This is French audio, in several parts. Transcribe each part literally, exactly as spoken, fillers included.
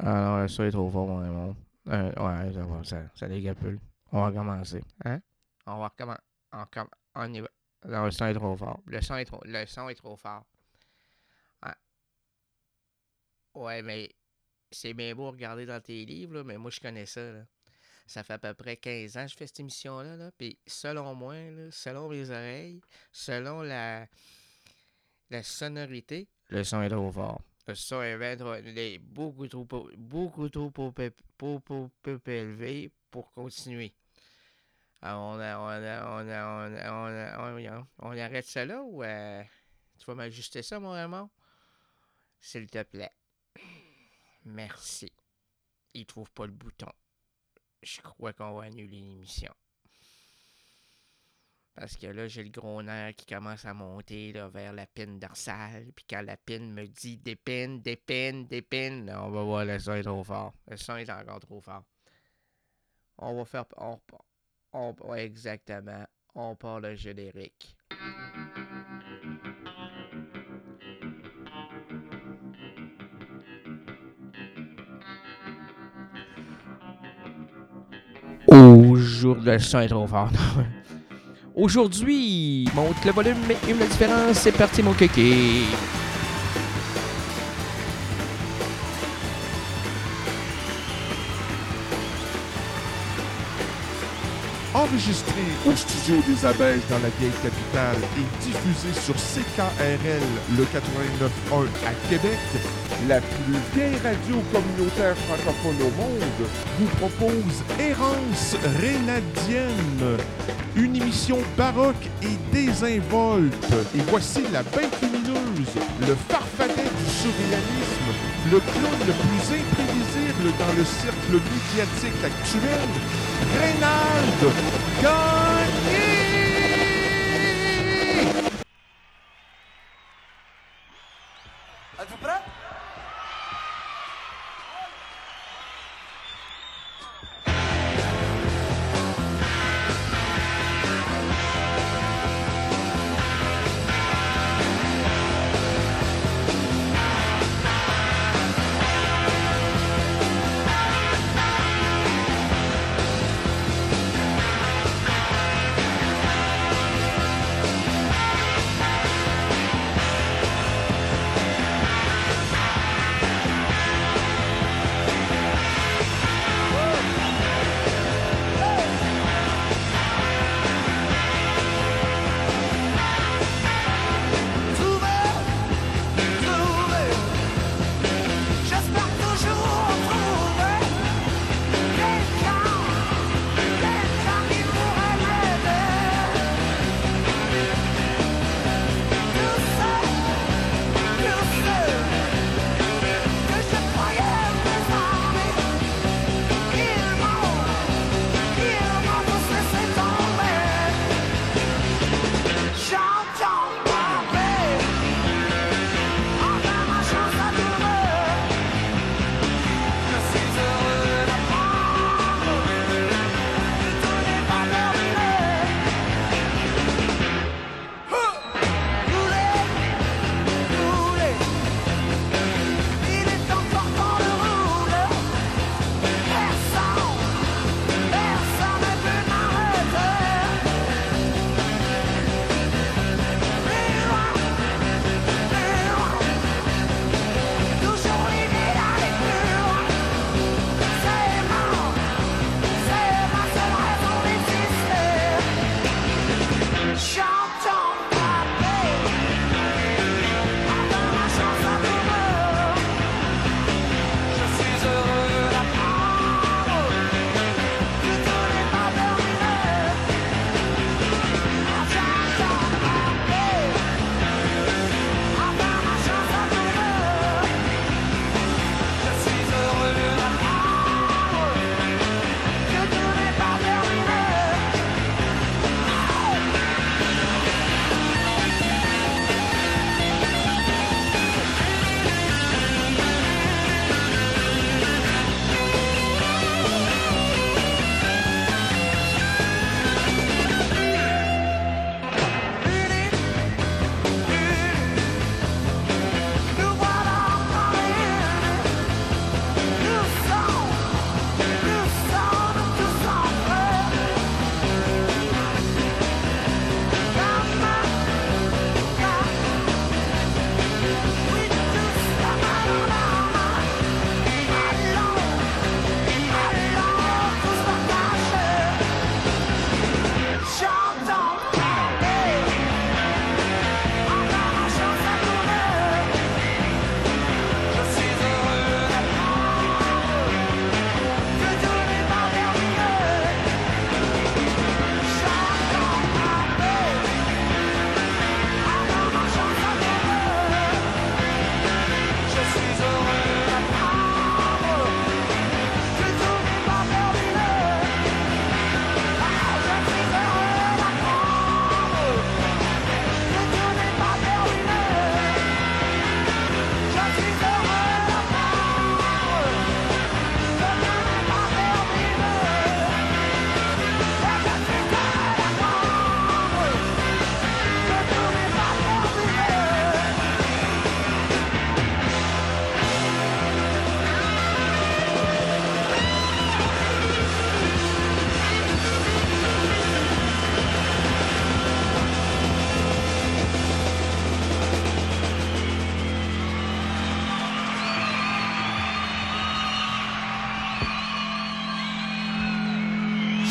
Ah non, ça est trop fort, mon Raymond. Euh, ouais, ça va, ça, ça dégapule. On va commencer. Hein? On va recommencer. On, comm- on y va. Non, le son est trop fort. Le son est trop, le son est trop fort. Ah, ouais, mais c'est bien beau regarder dans tes livres, là, mais moi, je connais ça. Là. Ça fait à peu près quinze ans que je fais cette émission-là. Là, puis selon moi, là, selon mes oreilles, selon la, la sonorité, le son est trop fort. Le son est bien trop, il est beaucoup trop, beaucoup trop peu, peu, peu, peu, peu élevé pour continuer. Alors, on, a, on, a, on, a, on, a, on, a, on, a, on arrête ça là ou euh, tu vas m'ajuster ça, mon Raymond? S'il te plaît. Merci. Il trouve pas le bouton. Je crois qu'on va annuler l'émission. Parce que là, j'ai le gros nerf qui commence à monter là, vers la pine dorsale. Puis quand la pine me dit dépine, dépine, dépine, on va voir le son est trop fort. Le son est encore trop fort. On va faire. On, on, ouais, exactement. On part le générique. Aujourd'hui, le son est trop fort. Aujourd'hui, monte le volume, mais une différence. C'est parti, mon kéké. Enregistré au studio des Abeilles dans la vieille capitale et diffusé sur C K R L le quatre-vingt-neuf point un à Québec, la plus vieille radio communautaire francophone au monde vous propose Errance Rénadienne, une émission baroque et désinvolte. Et voici la bête lumineuse, le farfadet du surréalisme, le clown le plus imprévisible dans le cercle médiatique actuel, Reynald Gagné! Êtes-vous prêts?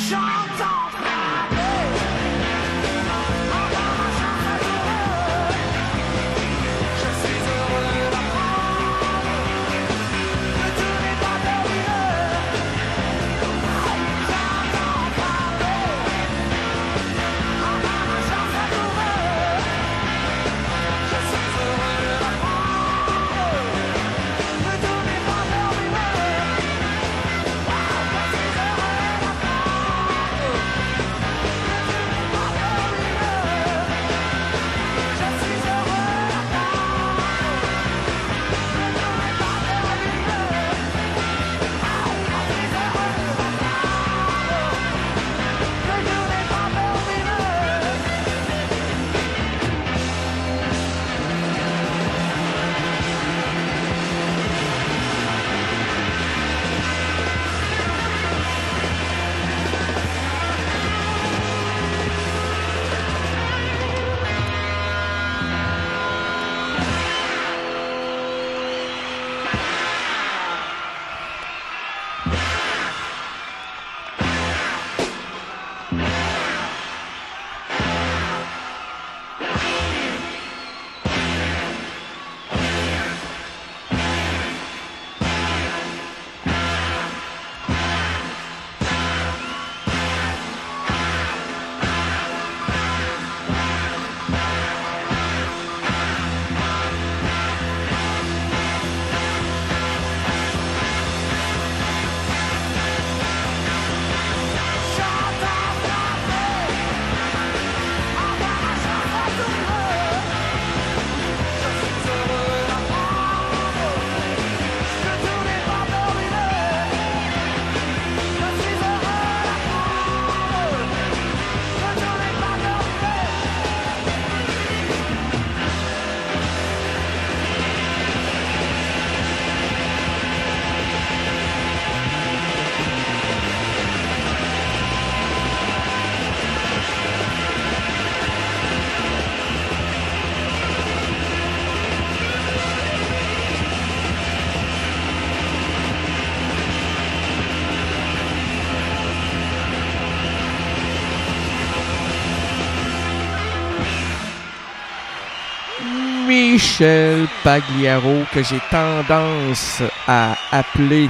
Michel Pagliaro, que j'ai tendance à appeler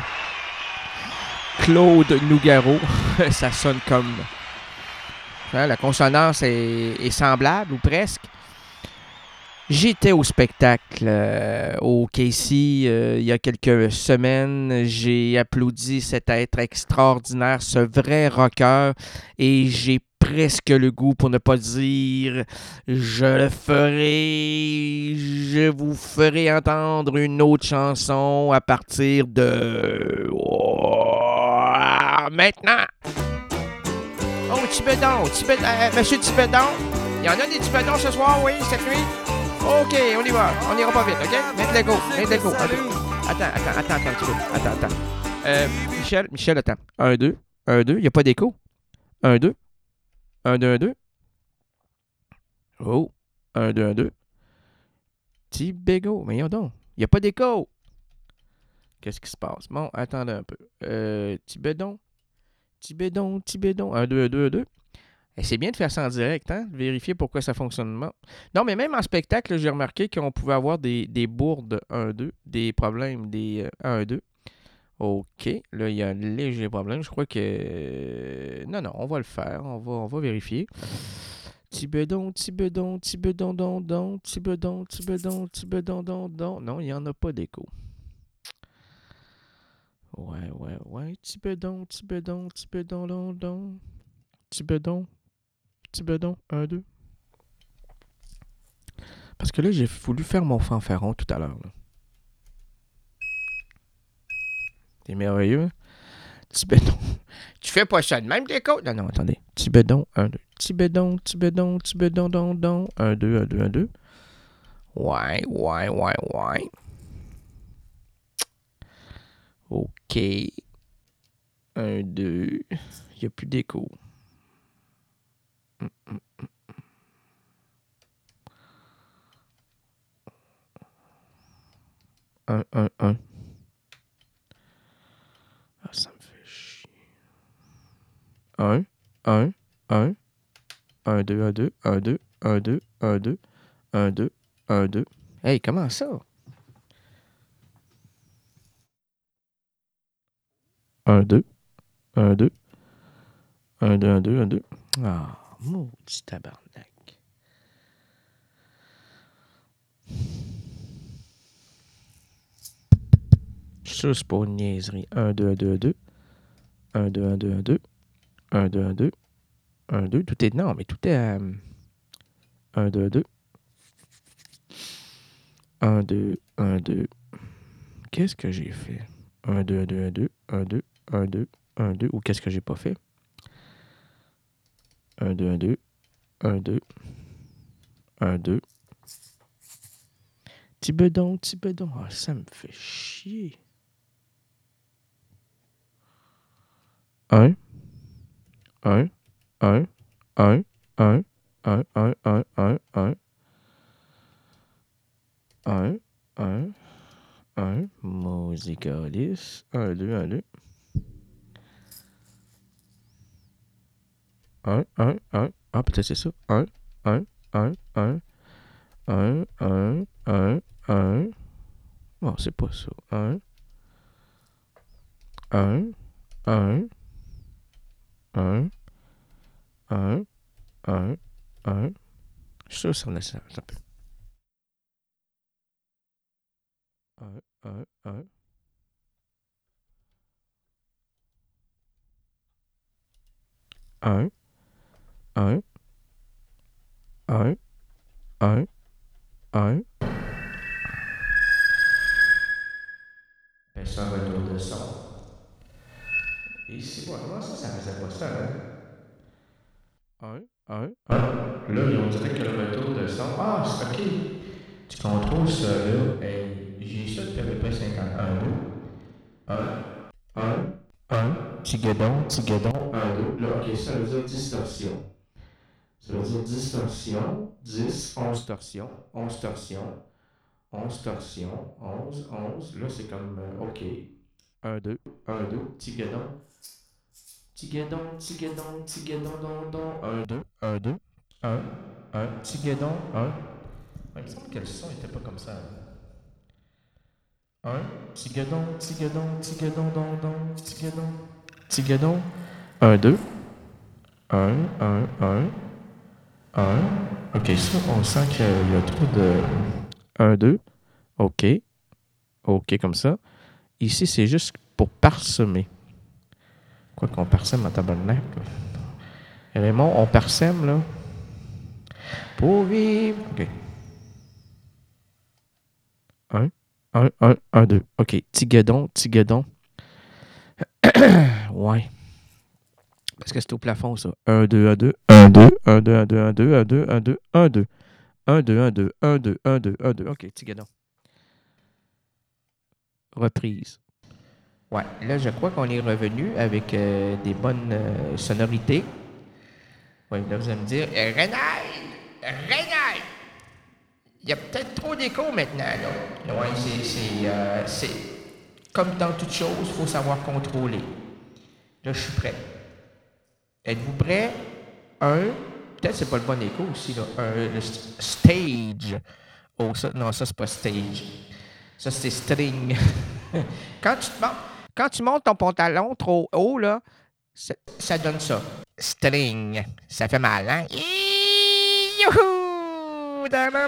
Claude Nougaro. Ça sonne comme... Hein, la consonance est, est semblable, ou presque. J'étais au spectacle euh, au Casey euh, il y a quelques semaines. J'ai applaudi cet être extraordinaire, ce vrai rocker, et j'ai presque le goût, pour ne pas dire je le ferai, je vous ferai entendre une autre chanson à partir de oh, maintenant. Oh, Tibédon, Tibédon, euh, Monsieur Tibédon, il y en a des Tibédons ce soir, oui, cette nuit? OK, on y va. On ira pas vite, OK? Mettez-le go, mettez-le go. Attends, attends, attends, attends un petit peu. Attends, attends. Euh, Michel, Michel, attends. un, deux, un, deux. Il n'y a pas d'écho. un, deux. un, deux, un, deux. Oh. un, deux, un, deux. Tibégo. Mais y'a donc. Il n'y a pas d'écho. Qu'est-ce qui se passe? Bon, attendez un peu. Euh, Tibédon. Tibédon, Tibédon. un, deux, un, deux, un, deux. Et c'est bien de faire ça en direct, hein? Vérifier pourquoi ça fonctionne mal. Non, mais même en spectacle, j'ai remarqué qu'on pouvait avoir des, des bourdes un deux, des problèmes des euh, un deux. OK. Là, il y a un léger problème. Je crois que... euh, non, non, on va le faire. On va, on va vérifier. Tibédon, Tibédon, Tibédon, don, don, Tibédon, Tibédon, Tibédon, don, don. Non, il n'y en a pas d'écho. Ouais, ouais, ouais. Tibédon, Tibédon, Tibédon, don, don. Tibédon. Tibédon, un, deux. Parce que là, j'ai voulu faire mon fanfaron tout à l'heure. Là. C'est merveilleux. Hein? Tibédon. Tu fais pas ça de même, l'écho? Non, non, attendez. Tibédon, un, deux. Tibédon, Tibédon, Tibédon, don, don. un, deux, un, deux, un, deux. Ouais, ouais, ouais, ouais. OK. un, deux. Il n'y a plus d'écho. Hum, hum, hum. un, un, un. Ah, ça me fait chier. un, un, un, un, deux, un, deux, un, deux, un, deux, un, deux, un, deux, un, deux. Hey, comment ça? un, deux, un, deux, un, deux, un, deux, un, deux. Ah, maudit tabarnak. Je suis sûr que c'est pas une niaiserie. un, deux, un, deux, un, deux. un, deux, un, deux, un, deux. un, deux, un, deux. un, deux. Tout est... Non, mais tout est... Euh... un, deux, deux. un, deux, un, deux. Qu'est-ce que j'ai fait? un, deux, un, deux, un, deux. un, deux, un, deux, un, deux. Ou qu'est-ce que j'ai pas fait? un, deux, un, deux. un, deux. un, deux. Petit bedon, petit bedon. Ah, ça me fait chier. un, un, un, un, un, un, un, un, un, un, un, un, un, Musicalis, un, deux, un, deux, un, un, un, ah, peut-être c'est ça, un, un, un, un, un, un, un, un, bon, c'est pas ça, un, un, un, un, un, un, un, je suis sûr que ça en a ça, ça peut. un, un, un. un, un, un, un, un. C'est un retour de son. Et c'est quoi? Comment ça, ça faisait pas ça, hein? un, un, un. Là, on dirait que le retour de son. Ah, c'est OK. Tu contrôles ça, là. Hey, j'ai ça depuis à peu près cinquante. un, deux. un, un, un. Tigadon, tigadon, un, deux. Là, OK, ça veut dire distorsion. Ça veut dire distorsion. dix, onze torsions, onze torsions, onze torsions, onze, onze. Là, c'est comme, euh, OK. un, deux, un, deux. Tigadon. Tigadon, tigadon, tigadon, don, don. un, deux, un, deux. un, un. Tigadon, un. Il me semble que le son n'était pas comme ça. un. Tigadon, tigadon, tigadon, don, don. Tigadon. Tigadon. un, deux. un, un, un. un. OK, ça, on sent qu'il y a trop de... un, deux. OK. OK, comme ça. Ici, c'est juste pour parsemer. Quoi qu'on parsème à tabarnak. Raymond, on parsème, là. Pour vivre. OK. un, un, un, un, deux. OK. Tigadon, tigadon. Ouais. Parce que c'est au plafond, ça. un, deux, un, deux, un, deux, un, deux, un, deux, un, deux, un, deux, un, deux, un, deux. un, deux, un, deux, un, deux, un, deux, un, deux. OK, tigadon. Reprise. Ouais, là, je crois qu'on est revenu avec euh, des bonnes euh, sonorités. Oui, là, vous allez me dire, euh, Renaud! Renaud! Il y a peut-être trop d'écho maintenant, là. Oui, c'est, c'est, euh, c'est... Comme dans toute chose, il faut savoir contrôler. Là, je suis prêt. Êtes-vous prêts? Un. Peut-être que c'est pas le bon écho aussi, là. Un, le st- stage. Oh, ça, non, ça, c'est pas stage. Ça, c'est string. Quand tu te montes... Quand tu montes ton pantalon trop haut, là, ça, ça donne ça. String. Ça fait mal, hein? Youhou!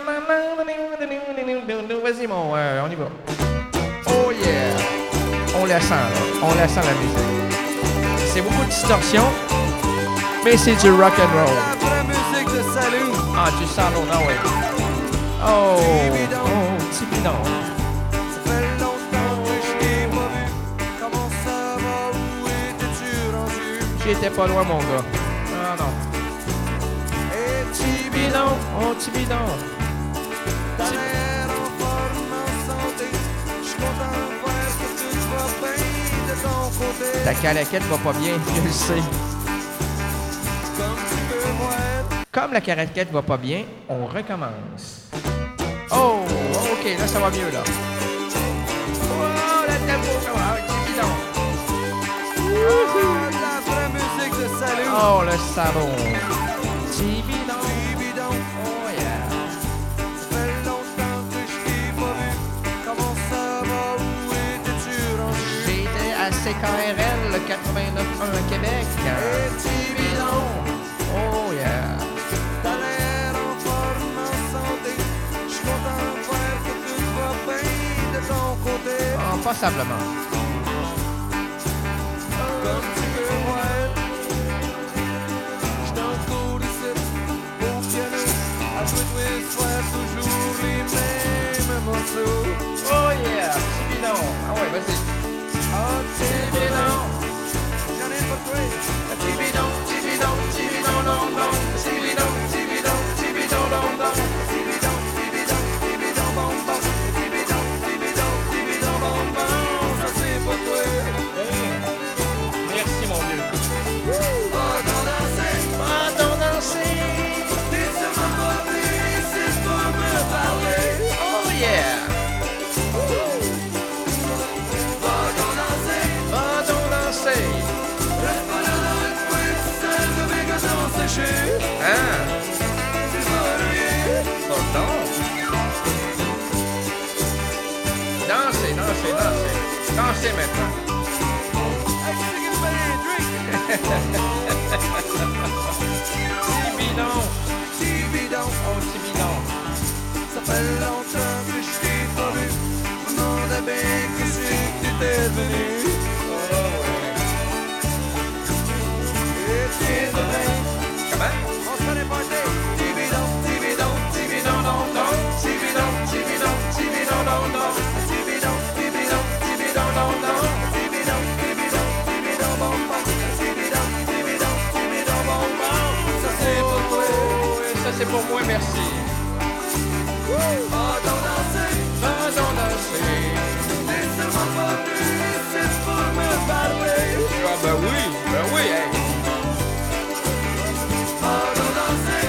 Vas-y, mon, euh, on y va. Oh yeah! On la sent, là. On la sent, la musique. C'est beaucoup de distorsion, mais c'est du rock and roll. La vraie musique de salut. Ah, tu sens l'eau, non, oui. Oh! Oh, petit bidon. J'étais pas loin, mon gars. Ah non. Et Petit bidon, oh petit bidon. t'as l'air en forme, en santé. Je suis content de voir que tout va bien de ton côté. Ta calaquette va pas bien, je le sais. Comme tu peux voir. Comme la calaquette va pas bien, on recommence. Oh, ok, là ça va mieux là. Oh, le tempo, ça va, petit bidon. Ah, la vraie musique de salut. sort le savon. Tibidon. Tibidon, Oh yeah. ça fait longtemps que je t'ai pas vu. Comment ça va? Où étais-tu rendu? J'étais à C K R L quatre-vingt-neuf un à Québec. Et Tibidon, Oh yeah. t'as l'air en forme, en santé. Je suis content de voir que tout va bien de ton côté. Oh, passablement. Comme tu peux voir, j'suis en cours ici, au piano, à jouer tous les soirs, toujours les mêmes morceaux. Oh yeah. Tibidon. Ah ouais, vas-y. Ah, Tibidon, j'en ai pas trouvé. Tibidon, tibidon, tibidon, don, don. Tibidon, tibidon, tibidon, don, don. Tibidon, tibidon, tibidon, bon, bon. Tibidon, tibidon, tibidon, bon, bon. Ça c'est pas toi. Merci mon Dieu. Va t'en danser, Pardon danser. t'es sûrement pas venu ici pour me parler. Oh yeah. Va t'en danser, Pardon danser. reste pas là dans le coin, tout seul de mes gâteaux séchés. Hein? Tu vas rien. Pardon. Dansez, dansez, dansez. Dansez maintenant. Hey, tu sais qu'il me fallait un drink. Tibidon. Tibidon, Oh, tibidon. ça fait longtemps que je t'ai pas vu. Je me demandais bien que c'est que t'étais venu. Et tiens de bien, Comment? on se fait des parties. Tibidon, tibidon, tibidon, don, don. Tibidon, tibidon, tibidon, don, don. Tibidon, tibidon, tibidon, don, don. Tibidon, tibidon, tibidon, bon, bon. Tibidon, tibidon, tibidon, bon, bon. Ça c'est pour toi. Ça c'est pour moi, merci. Va t'en danser, Pardon danser. t'es sûrement pas venu ici pour me parler. Ah ben oui, ben oui, hey. Va t'en danser,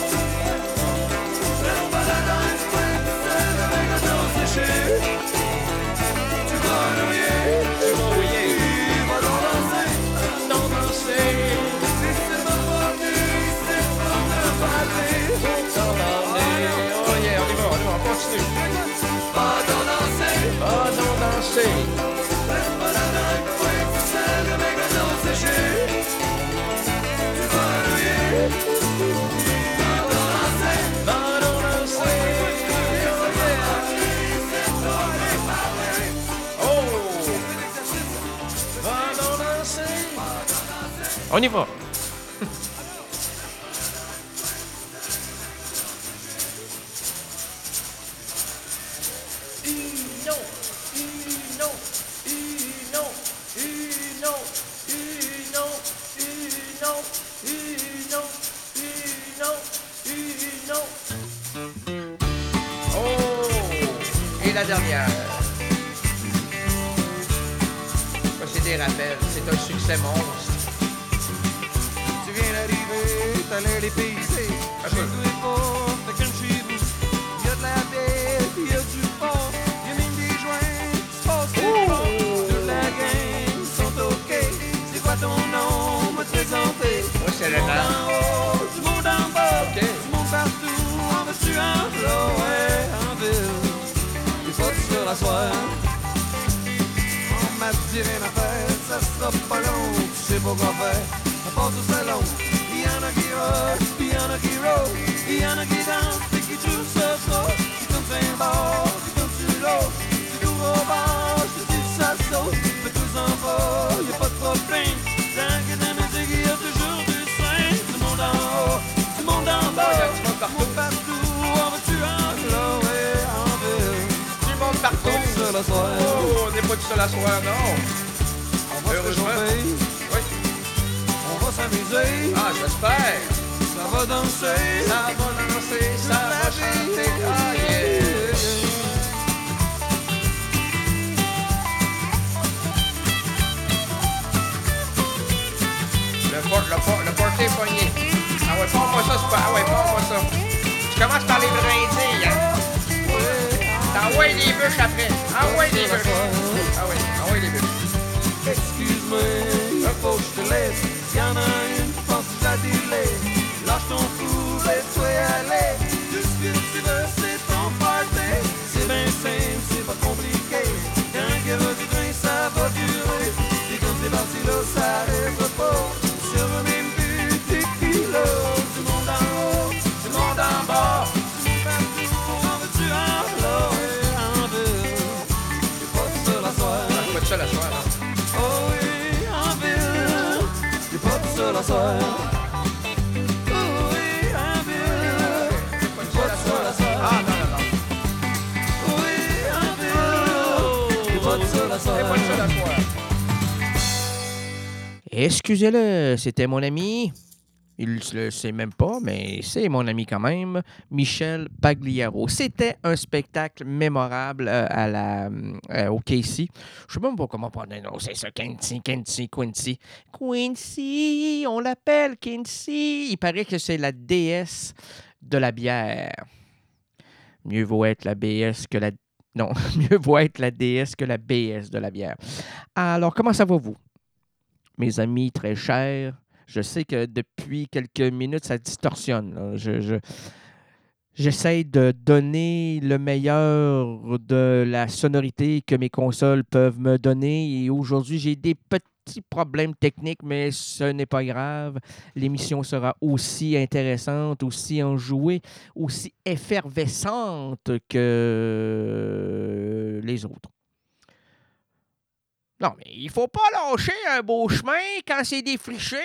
reste pas là dans le coin, tout seul avec un dos séché. Tu vas rouiller, Tu m'as oublié. va t'en danser, Pardon danser. t'es sûrement pas venu ici pour me parler. Oh yeah, on y va, on y va, on continue. Va t'en danser, Pardon danser. reste pas là dans le coin, tout seul avec un dos séché. Tu vas rouiller, va t'en danser. Pardon danser. Oh! Pardon danser. On y va. Uno, uno, uno, uno, uno, uno, uno, uno, uno. Oh! Et la dernière. Ça, c'est des rappels. C'est un succès monstre. Tu viens d'arriver, t'as l'air dépaysé. Un Chez peu. tous les ports, t'as comme chez vous. Y'a de la bière, pis y'a du porc. Y'a même des joints qui se passent quelque part. Toute la gang sont ok. C'est quoi ton nom, me te présenter? Moi, c'est Du le monde temps. en haut, du monde en bas. Ok. Du monde partout, en veux-tu en là, ouais, en ville. Des fois tu sur la soirée. On m'a dit rien à faire, ça sera pas long, tu sais pas quoi faire. Ça passe au salon, il y en a qui rock, puis il y en a qui roll, il y en a qui dansent, puis qui trouvent ça trop. Qui tournent sur un bord, qui tournent sur l'autre, qui courent au bar, je te dis que ça saute. Mais tous en bas, y a pas de problème. Tant que dans la musique, y a toujours du sein. Du monde en haut, du monde en bas, Oh, y a du monde partout. monde partout, en veux-tu en là, ouais, en ville. Du monde partout. Pas tout seul à soir. Oh, on n'est pas tout seul à soir, non. On va se Heureusement. réchauffer, Oui. on va s'amuser, Ah, j'espère. ça va danser. Ça va danser, ça va chanter. Ah, yeah. Le, por- le, por- le porté est pogné. Ah ouais, pas ça, c'est pas. Ah ouais, pas ça. Tu commences par les brindilles, hein. Ah ouais, des bûches après. Ah ouais, des bûches. Ah ouais, ah ouais, des bûches. Excuse-moi, il faut que je te laisse. Y'en a une qui pense la soirée. Oui, en ville, pas de sur la soirée. Ah, non, non, non. Oui, en ville, pas de sur la soirée. C'est pas ça la soirée. Excusez-le, c'était mon ami. Il ne le sait même pas, mais c'est mon ami quand même, Michel Pagliaro. C'était un spectacle mémorable euh, à la, euh, au Casey. Je sais même pas comment prononcer ça. Quincy, Quincy, Quincy. Quincy, on l'appelle Quincy. Il paraît que c'est la déesse de la bière. Mieux vaut être la B S que la... Non, mieux vaut être la déesse que la B S de la bière. Alors, comment ça va, vous? Mes amis très chers, je sais que depuis quelques minutes, ça distorsionne. Là. Je, je, j'essaie de donner le meilleur de la sonorité que mes consoles peuvent me donner. Et aujourd'hui, j'ai des petits problèmes techniques, mais ce n'est pas grave. L'émission sera aussi intéressante, aussi enjouée, aussi effervescente que les autres. Non, mais il faut pas lâcher un beau chemin quand c'est défriché.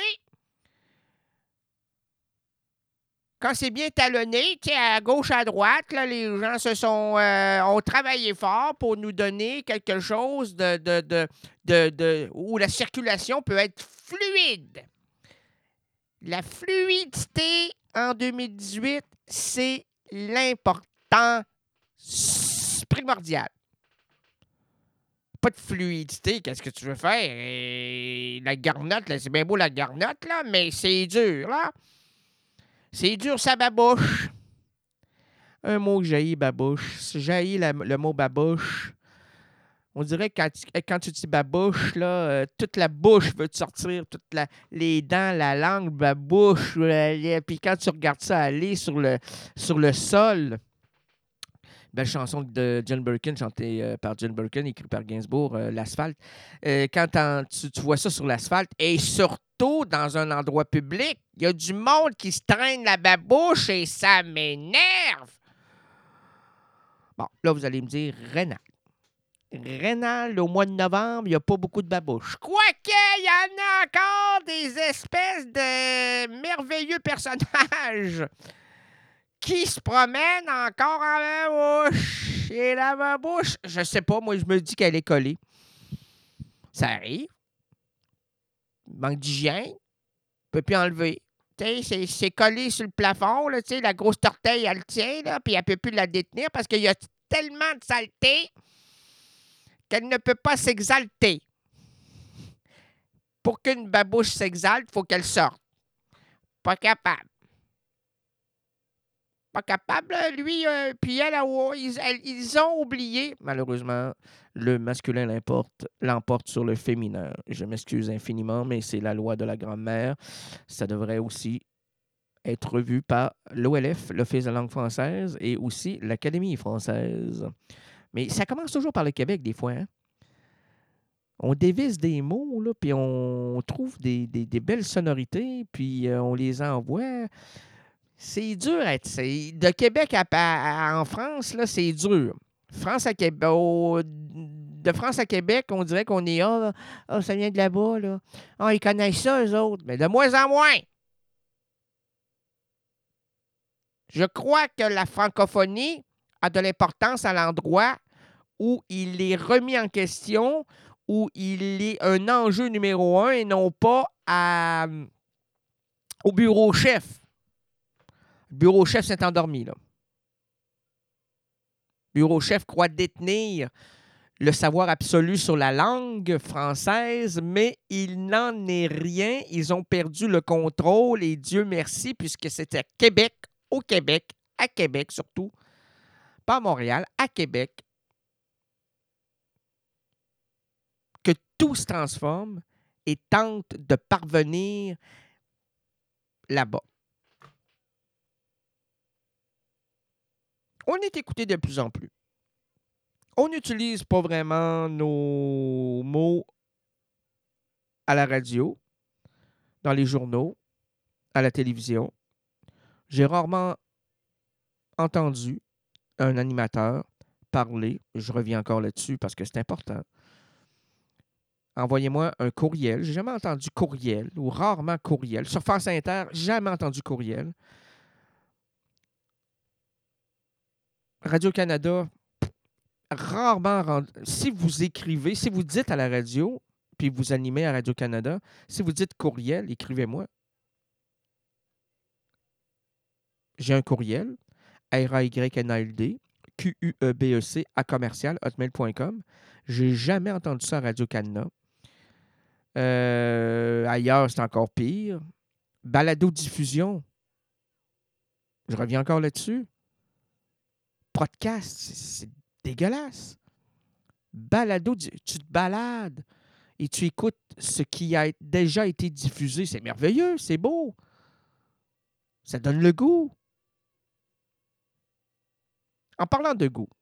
Quand c'est bien talonné, tu sais, à gauche, à droite, là, les gens se sont euh, ont travaillé fort pour nous donner quelque chose de, de, de, de, de où la circulation peut être fluide. La fluidité en deux mille dix-huit, c'est l'important primordial. Pas de fluidité, qu'est-ce que tu veux faire? Et la garnotte, là, c'est bien beau la garnotte, là, mais c'est dur, là. C'est dur, ça babouche. Un mot que j'haïs, babouche. J'haïs la, le mot babouche. On dirait que quand tu, quand tu dis babouche, là, euh, toute la bouche veut te sortir, toutes la, les dents, la langue, babouche. Euh, puis quand tu regardes ça aller sur le, sur le sol... Belle chanson de John Birkin, chantée euh, par John Birkin, écrite par Gainsbourg, euh, L'asphalte. Euh, quand tu, tu vois ça sur l'asphalte, et surtout dans un endroit public, il y a du monde qui se traîne la babouche et ça m'énerve. Bon, là, vous allez me dire, Rénal. Rénal, au mois de novembre, il n'y a pas beaucoup de babouches. Quoique, il y en a encore des espèces de merveilleux personnages qui se promène encore en babouche. Et la babouche, je sais pas, moi, je me dis qu'elle est collée. Ça arrive. Manque d'hygiène. On peut plus enlever. Tu sais, c'est, c'est collé sur le plafond, là, tu sais, la grosse torteille, elle le tient, là, puis elle peut plus la détenir parce qu'il y a tellement de saleté qu'elle ne peut pas s'exalter. Pour qu'une babouche s'exalte, il faut qu'elle sorte. Pas capable. Pas capable, lui, euh, puis elle, oh, ils, elle, ils ont oublié, malheureusement, le masculin l'emporte, l'emporte sur le féminin. Je m'excuse infiniment, mais c'est la loi de la grand-mère. Ça devrait aussi être revu par l'O L F, l'Office de la langue française, et aussi l'Académie française. Mais ça commence toujours par le Québec, des fois. Hein? On dévisse des mots, là, puis on trouve des, des, des belles sonorités, puis euh, on les envoie... C'est dur à être. C'est, de Québec à, à, en France, là, c'est dur. France à Québec, au, de France à Québec, on dirait qu'on est ah, là, ah, ça vient de là-bas. Là. Ah, ils connaissent ça, eux autres. Mais de moins en moins. Je crois que la francophonie a de l'importance à l'endroit où il est remis en question, où il est un enjeu numéro un et non pas à, au bureau chef. Le bureau chef s'est endormi, là. Le bureau chef croit détenir le savoir absolu sur la langue française, mais il n'en est rien. Ils ont perdu le contrôle et Dieu merci, puisque c'était à Québec, au Québec, à Québec surtout, pas à Montréal, à Québec, que tout se transforme et tente de parvenir là-bas. On est écouté de plus en plus. On n'utilise pas vraiment nos mots à la radio, dans les journaux, à la télévision. J'ai rarement entendu un animateur parler, je reviens encore là-dessus parce que c'est important, envoyez-moi un courriel. J'ai jamais entendu courriel ou rarement courriel. Sur France Inter, jamais entendu courriel. Radio-Canada, rarement... rend- Si vous écrivez, si vous dites à la radio, puis vous animez à Radio-Canada, si vous dites courriel, écrivez-moi. J'ai un courriel, R A Y N A L D, Q U E B E C, à commercial, hotmail point com. J'ai jamais entendu ça à Radio-Canada. Euh, ailleurs, c'est encore pire. Balado-diffusion. Je reviens encore là-dessus. Podcast, c'est, c'est dégueulasse. Balado, tu te balades et tu écoutes ce qui a déjà été diffusé. C'est merveilleux, c'est beau. Ça donne le goût. En parlant de goût,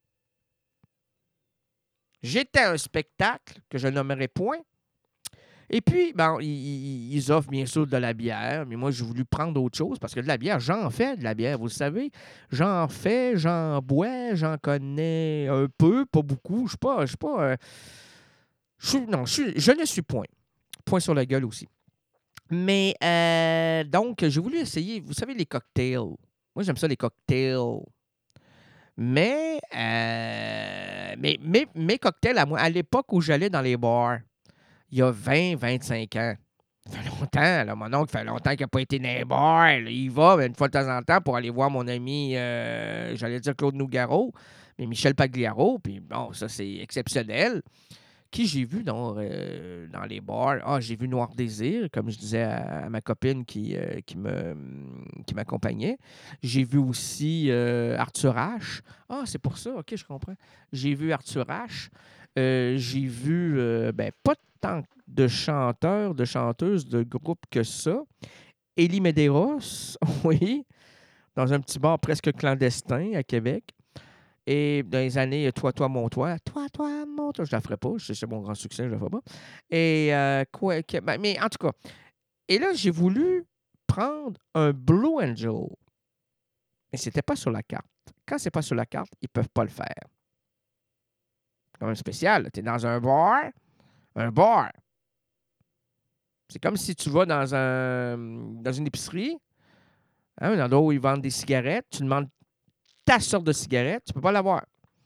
j'étais à un spectacle que je nommerai point. Et puis, bon, ils, ils offrent bien sûr de la bière, mais moi, j'ai voulu prendre autre chose parce que de la bière, j'en fais de la bière, vous le savez. J'en fais, j'en bois, j'en connais un peu, pas beaucoup. Je ne suis pas... Je suis pas euh, je suis, non, je, suis, je ne suis point. Point sur la gueule aussi. Mais, euh, donc, j'ai voulu essayer, vous savez, les cocktails. Moi, j'aime ça, les cocktails. Mais, euh, mais, mais mes cocktails, à moi, à l'époque où j'allais dans les bars, il y a vingt, vingt-cinq ans. Ça fait longtemps, là. Mon oncle fait longtemps qu'il n'a pas été dans les bars. Là. Il va une fois de temps en temps pour aller voir mon ami, euh, j'allais dire Claude Nougaro, mais Michel Pagliaro. Puis bon, ça, c'est exceptionnel. Qui j'ai vu dans, euh, dans les bars? Ah, j'ai vu Noir Désir, comme je disais à, à ma copine qui, euh, qui, me, qui m'accompagnait. J'ai vu aussi euh, Arthur H. Ah, c'est pour ça, OK, je comprends. J'ai vu Arthur H. Euh, j'ai vu, euh, ben, pas tant de chanteurs, de chanteuses, de groupes que ça. Élie Medeiros, oui, dans un petit bar presque clandestin à Québec. Et dans les années Toi, toi, mon toi, Toi, toi, mon toi, je ne la ferai pas, c'est, c'est mon grand succès, je ne la ferai pas. Et euh, quoi, que, ben, mais en tout cas, et là, j'ai voulu prendre un Blue Angel. Mais ce n'était pas sur la carte. Quand ce n'est pas sur la carte, ils ne peuvent pas le faire. Comme un spécial, tu es dans un bar, un bar. C'est comme si tu vas dans, un, dans une épicerie, hein, un endroit où ils vendent des cigarettes, tu demandes ta sorte de cigarette, tu ne peux pas l'avoir.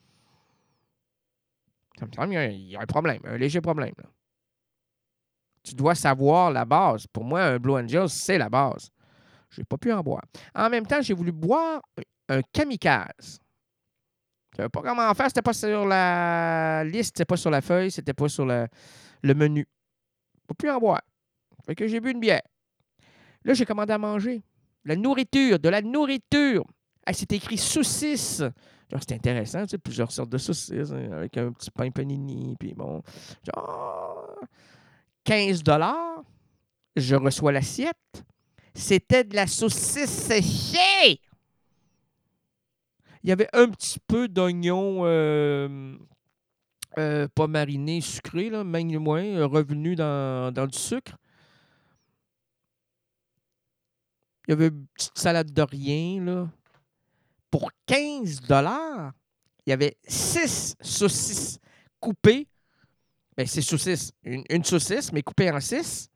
Ça me semble qu'il y a un problème, un léger problème. Là. Tu dois savoir la base. Pour moi, un Blue Angel, c'est la base. Je n'ai pas pu en boire. En même temps, j'ai voulu boire un kamikaze. Je ne savais pas comment en faire. C'était pas sur la liste, c'était pas sur la feuille, c'était pas sur le, le menu. Pas pu en boire. Fait que j'ai bu une bière. Là, j'ai commandé à manger. La nourriture, de la nourriture. Ah, c'est écrit saucisse. Genre, c'est intéressant, tu sais, plusieurs sortes de saucisses, hein, avec un petit pain panini, puis bon. Genre, quinze dollars. Je reçois l'assiette. C'était de la saucisse séchée. Il y avait un petit peu d'oignon euh, euh, pas mariné, sucré, là, même moins, revenu dans, dans du sucre. Il y avait une petite salade de rien, là. Pour quinze dollars, il y avait six saucisses coupées. Bien, c'est saucisses. Une, une saucisse, mais coupée en six.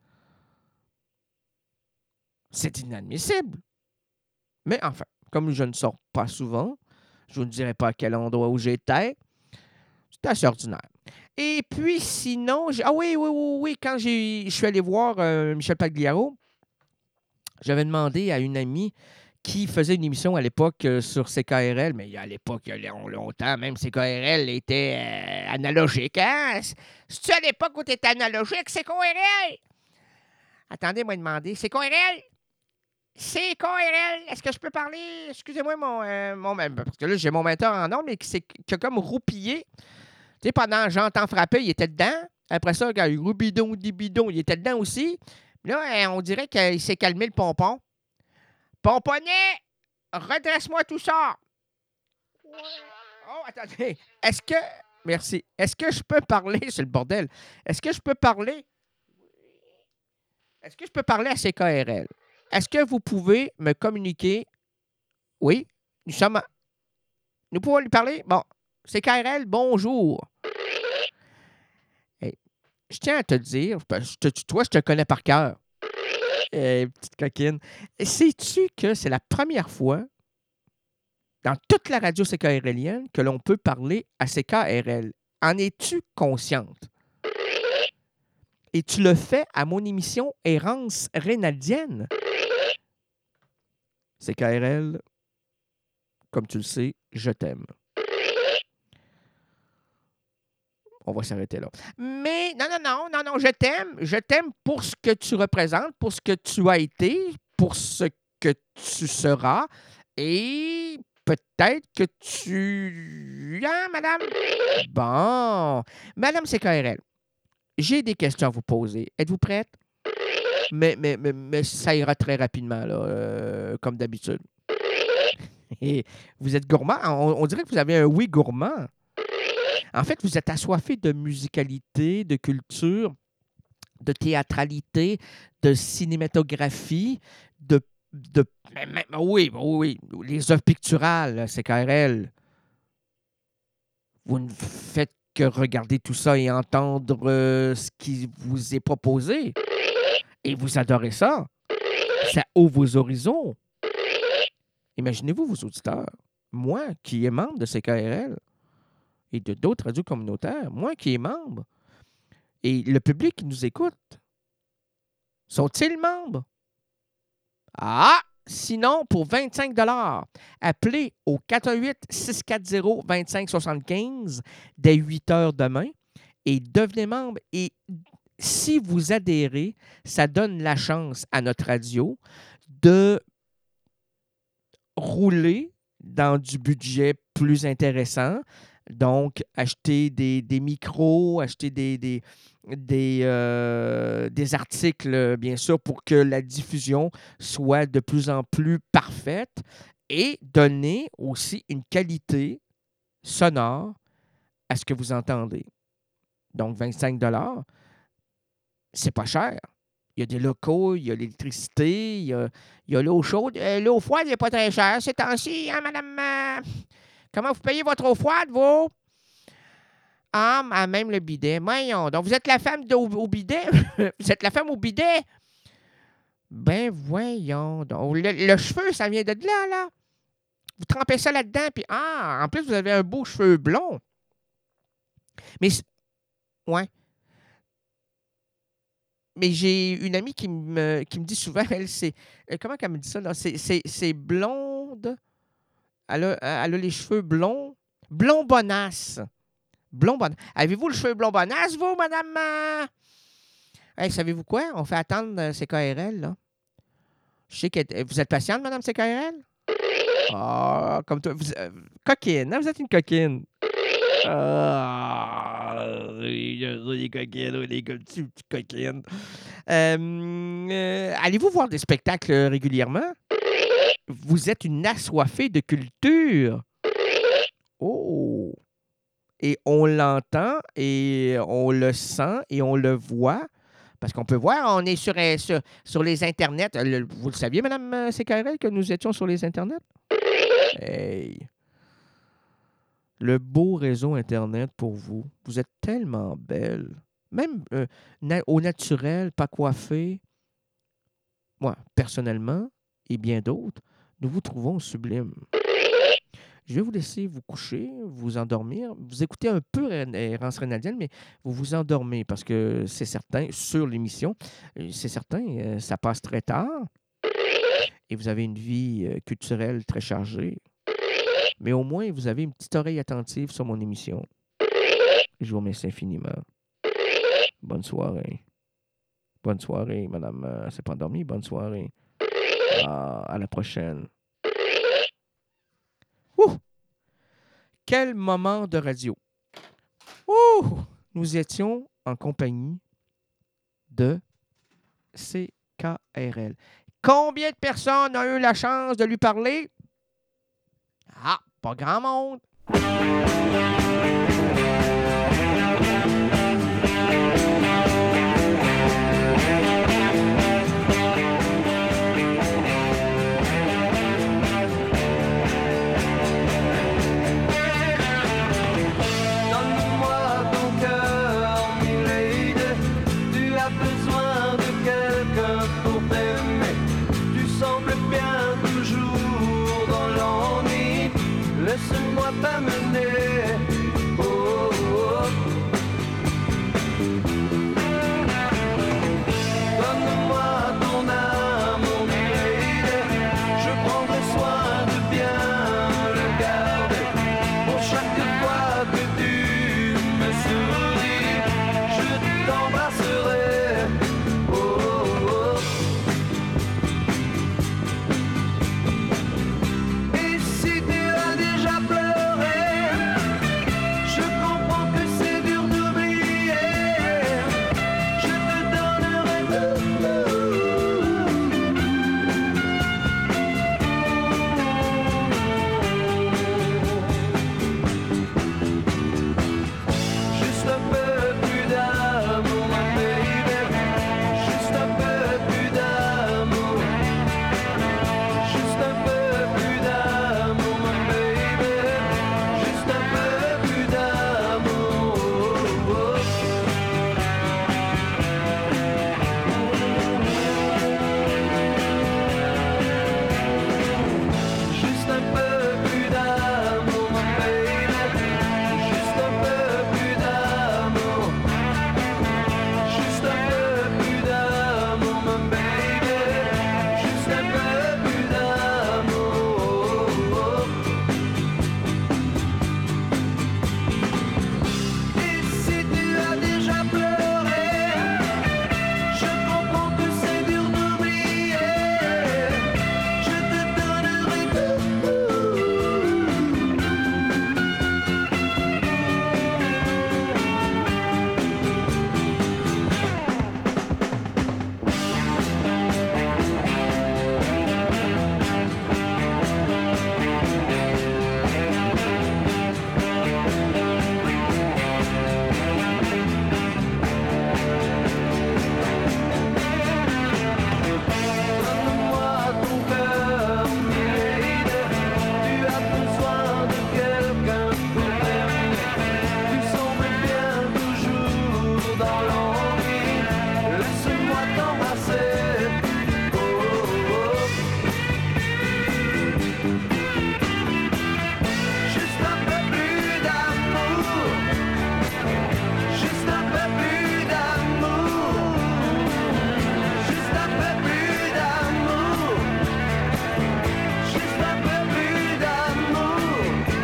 C'est inadmissible. Mais enfin, comme je ne sors pas souvent, je ne vous dirai pas à quel endroit où j'étais. C'était assez ordinaire. Et puis, sinon... J'ai... Ah oui, oui, oui, oui. Quand j'ai... je suis allé voir euh, Michel Pagliaro, j'avais demandé à une amie qui faisait une émission à l'époque euh, sur C K R L, mais à l'époque, il y a longtemps, même C K R L était euh, analogique. Hein? C'est-tu à l'époque où tu étais analogique, C K R L? Attendez, moi demander. C K R L? C K R L, est-ce que je peux parler? Excusez-moi, mon, euh, mon... Parce que là, j'ai mon mentor en nom, mais qui, s'est, qui a comme roupillé. Tu sais, pendant J'entends frapper, il était dedans. Après ça, quand il roubidon, dibidon, il était dedans aussi. Là, on dirait qu'il s'est calmé le pompon. Pomponnet, redresse-moi tout ça. Oh, attendez. Est-ce que... Merci. Est-ce que je peux parler... C'est le bordel. Est-ce que je peux parler... Est-ce que je peux parler à C K R L? Est-ce que vous pouvez me communiquer... Oui, nous sommes... À... Nous pouvons lui parler? Bon, C K R L, bonjour. Hey. je tiens à te dire, parce que je te- toi, je te connais par cœur. Eh, petite coquine. Sais-tu que c'est la première fois dans toute la radio C-K-R-Lienne que l'on peut parler à C K R L? En es-tu consciente? Et tu le fais à mon émission Errance Rénaldienne. C K R L, comme tu le sais, je t'aime. On va s'arrêter là. Mais non, non, non, non, non, je t'aime. Je t'aime pour ce que tu représentes, pour ce que tu as été, pour ce que tu seras. Et peut-être que tu... Hein, madame? Bon. Madame C K R L, j'ai des questions à vous poser. Êtes-vous prête? Mais, mais, mais, mais ça ira très rapidement, là, euh, comme d'habitude. Et vous êtes gourmand. On, on dirait que vous avez un oui gourmand. En fait, vous êtes assoiffé de musicalité, de culture, de théâtralité, de cinématographie, de... de oui, oui, les œuvres picturales, C K R L. Vous ne faites que regarder tout ça et entendre euh, ce qui vous est proposé. Et vous adorez ça. Ça ouvre vos horizons. Imaginez-vous, vos auditeurs, moi qui est membre de C K R L, et de d'autres radios communautaires, moi qui est membre, et le public qui nous écoute, sont-ils membres? Ah! Sinon, pour vingt-cinq dollars, appelez au quatre un huit, six quatre zéro, deux cinq sept cinq dès huit heures demain et devenez membre. Et si vous adhérez, ça donne la chance à notre radio de rouler dans du budget plus intéressant. Donc, acheter des, des micros, acheter des, des, des, euh, des articles, bien sûr, pour que la diffusion soit de plus en plus parfaite et donner aussi une qualité sonore à ce que vous entendez. Donc, vingt-cinq dollars, c'est pas cher. Il y a des locaux, il y a l'électricité, il y a, il y a l'eau chaude. Euh, l'eau froide n'est pas très chère ces temps-ci, hein, madame? Euh, comment vous payez votre eau froide, vous? Ah, même le bidet. Voyons. Donc, vous êtes la femme de, au, au bidet? Vous êtes la femme au bidet? Ben, voyons. Donc, le, le cheveu, ça vient de là, là. Vous trempez ça là-dedans, puis ah, en plus, vous avez un beau cheveu blond. Mais, ouais. Mais j'ai une amie qui me, qui me dit souvent, elle, c'est... Comment qu'elle me dit ça, là? C'est, c'est, c'est blonde. Elle a, elle a les cheveux blonds. Blond bonasse. Blond bonasse. Avez-vous le cheveu blond bonasse, vous, madame? Hey, savez-vous quoi? On fait attendre C K R L, là. Je sais que vous êtes patiente, madame C K R L? Ah, comme toi. Vous, euh, coquine, hein? Vous êtes une coquine. Ah, les coquines, les petites coquines. Euh, euh, allez-vous voir des spectacles régulièrement? Vous êtes une assoiffée de culture. Oh! Et on l'entend, et on le sent, et on le voit. Parce qu'on peut voir, on est sur, sur, sur les internets. Le, vous le saviez, madame C K R L, que nous étions sur les internets? Hey! Le beau réseau Internet pour vous. Vous êtes tellement belle. Même euh, na- au naturel, pas coiffée. Moi, personnellement, et bien d'autres, nous vous trouvons sublime. Je vais vous laisser vous coucher, vous endormir. Vous écoutez un peu Errance Rénaldienne, mais vous vous endormez parce que c'est certain, sur l'émission, c'est certain, ça passe très tard. Et vous avez une vie culturelle très chargée. Mais au moins, vous avez une petite oreille attentive sur mon émission. Je vous remercie infiniment. Bonne soirée. Bonne soirée, madame. Euh, c'est pas endormi. Bonne soirée. Ah, à la prochaine. Ouh! Quel moment de radio. Ouh! Nous étions en compagnie de C K R L. Combien de personnes ont eu la chance de lui parler? Ah, pas grand monde. Donne-moi ton cœur, Milady. t'amener. Oh, oh, oh. Donne-moi ton âme, mon baby. Je prendrai soin de bien le garder. Pour chaque fois que tu me souris, je t'embrasserai. Oh, oh, oh. Et si tu as déjà pleuré, je comprends que c'est dur d'oublier. Je te donnerai tout. Juste un peu plus d'amour, ma baby. Juste un peu plus d'amour. Juste un peu plus d'amour, ma baby. Juste un peu plus d'amour. Juste un peu plus d'amour, ma baby. Juste un peu plus d'amour. Juste un peu plus d'amour, ma baby. Juste un peu plus d'amour. Et si tu as déjà pleuré, je comprends que c'est dur d'oublier. Je te donnerai tout. Donne-moi ton cœur, Milady. Tu as besoin de quelqu'un pour t'aimer. Tu sembles bien toujours dans l'envie. Laisse-moi t'embrasser. Oh, oh, oh. Juste un peu plus d'amour. Juste un peu plus d'amour. Juste un peu plus d'amour. Juste un peu plus d'amour.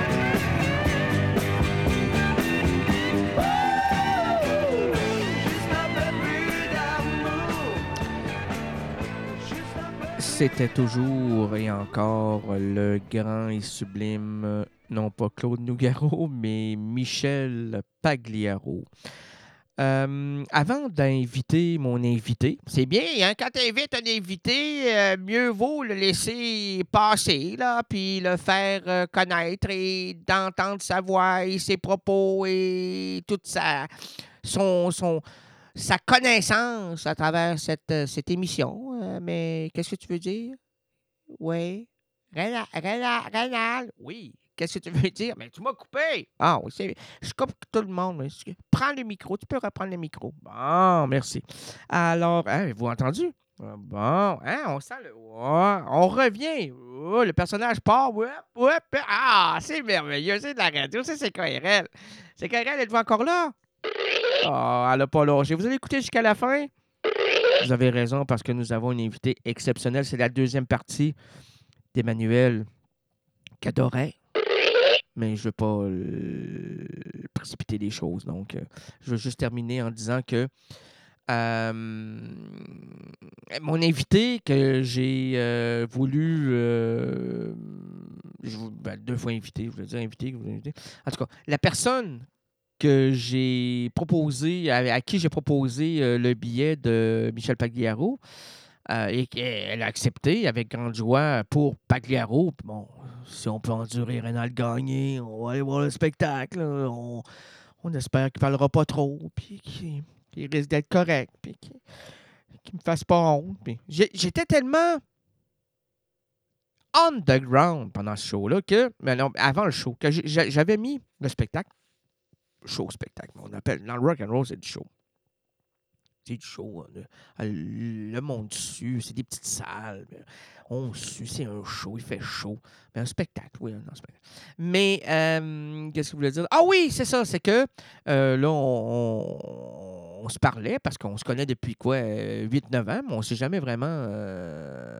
Juste un peu plus d'amour. Juste un peu. C'était toujours et encore le grand et sublime, euh, non pas Claude Nougaro, mais Michel Pagliaro. Euh, avant d'inviter mon invité, c'est bien, hein, quand tu invites un invité, euh, mieux vaut le laisser passer, là, puis le faire euh, connaître et d'entendre sa voix et ses propos et toute sa, son, son, sa connaissance à travers cette, euh, cette émission. Euh, mais qu'est-ce que tu veux dire? Oui. Rénal, Rénal, Rénal. Oui. Qu'est-ce que tu veux dire? Mais tu m'as coupé. Ah, oui, c'est... Je coupe tout le monde. Mais... Prends le micro. Tu peux reprendre le micro. Bon, merci. Alors, hein, vous entendu? Ah, bon, hein, on sent le... Ouais, on revient. Oh, le personnage part. Ouais, ouais. Ah, c'est merveilleux. C'est de la radio. C'est C K R L. C K R L, êtes-vous encore là? Ah, elle n'a pas lâché. Vous avez écouté jusqu'à la fin? Vous avez raison parce que nous avons une invitée exceptionnelle. C'est la deuxième partie d'Emmanuel Cadoret. Mais je ne veux pas euh, précipiter les choses. Donc, euh, je veux juste terminer en disant que euh, mon invité que j'ai euh, voulu... Euh, je, ben, deux fois invité, je voulais dire invité, je voulais inviter. En tout cas, la personne que j'ai proposé, à, à qui j'ai proposé euh, le billet de Michel Pagliaro, euh, et qu'elle a accepté avec grande joie pour Pagliaro. Bon, si on peut endurer Rénal Gagné, on va aller voir le spectacle. Là. On, on espère qu'il ne parlera pas trop, puis qu'il, qu'il risque d'être correct, puis qu'il ne me fasse pas honte. Puis j'ai, j'étais tellement underground pendant ce show-là que, mais non, avant le show, que j'ai, j'avais mis le spectacle, show spectacle, on appelle, dans le rock and roll, c'est du show. C'est du show. Hein. Le monde sue, c'est des petites salles. On sue, c'est un show, il fait chaud. Mais un spectacle, oui, un spectacle. Mais, euh, qu'est-ce que je voulais dire? Ah oui, c'est ça, c'est que euh, là, on, on, on se parlait parce qu'on se connaît depuis quoi, huit neuf ans, mais on ne s'est jamais vraiment euh,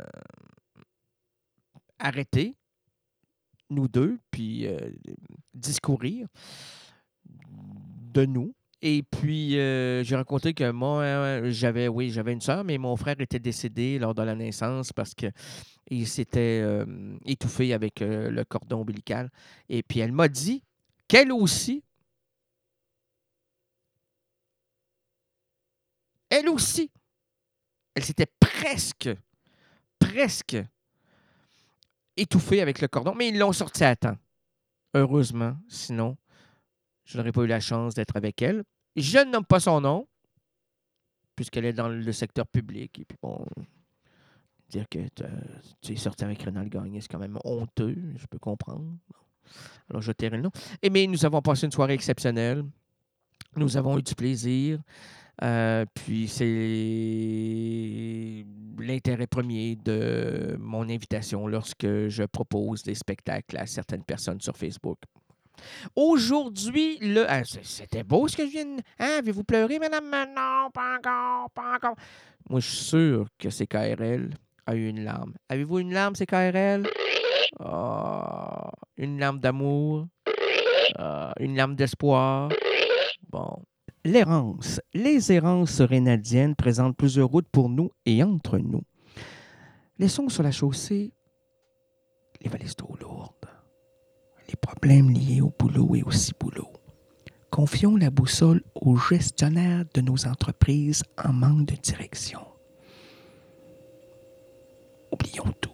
arrêté, nous deux, puis euh, discourir de nous. Et puis, euh, j'ai raconté que moi, euh, j'avais, oui, j'avais une sœur, mais mon frère était décédé lors de la naissance parce qu'il s'était euh, étouffé avec euh, le cordon ombilical. Et puis, elle m'a dit qu'elle aussi, elle aussi, elle s'était presque, presque étouffée avec le cordon, mais ils l'ont sorti à temps. Heureusement, sinon, je n'aurais pas eu la chance d'être avec elle. Je ne nomme pas son nom, puisqu'elle est dans le secteur public. Et puis bon, dire que tu es sorti avec Rénal Gagné, c'est quand même honteux, je peux comprendre. Alors, je tairai le nom. Et mais nous avons passé une soirée exceptionnelle. Nous avons eu du plaisir. Euh, puis c'est l'intérêt premier de mon invitation lorsque je propose des spectacles à certaines personnes sur Facebook. Aujourd'hui, le... Ah, c'était beau ce que je viens de... Hein, avez-vous pleuré, madame? Non, pas encore, pas encore. Moi, je suis sûr que C K R L a eu une larme. Avez-vous une larme, C K R L? Oh, une larme d'amour? Oh, une larme d'espoir? Bon. L'errance. Les errances rénadiennes présentent plusieurs routes pour nous et entre nous. Laissons sur la chaussée les valises trop lourdes. Les problèmes liés au boulot et au ciboulot. Confions la boussole aux gestionnaires de nos entreprises en manque de direction. Oublions tout.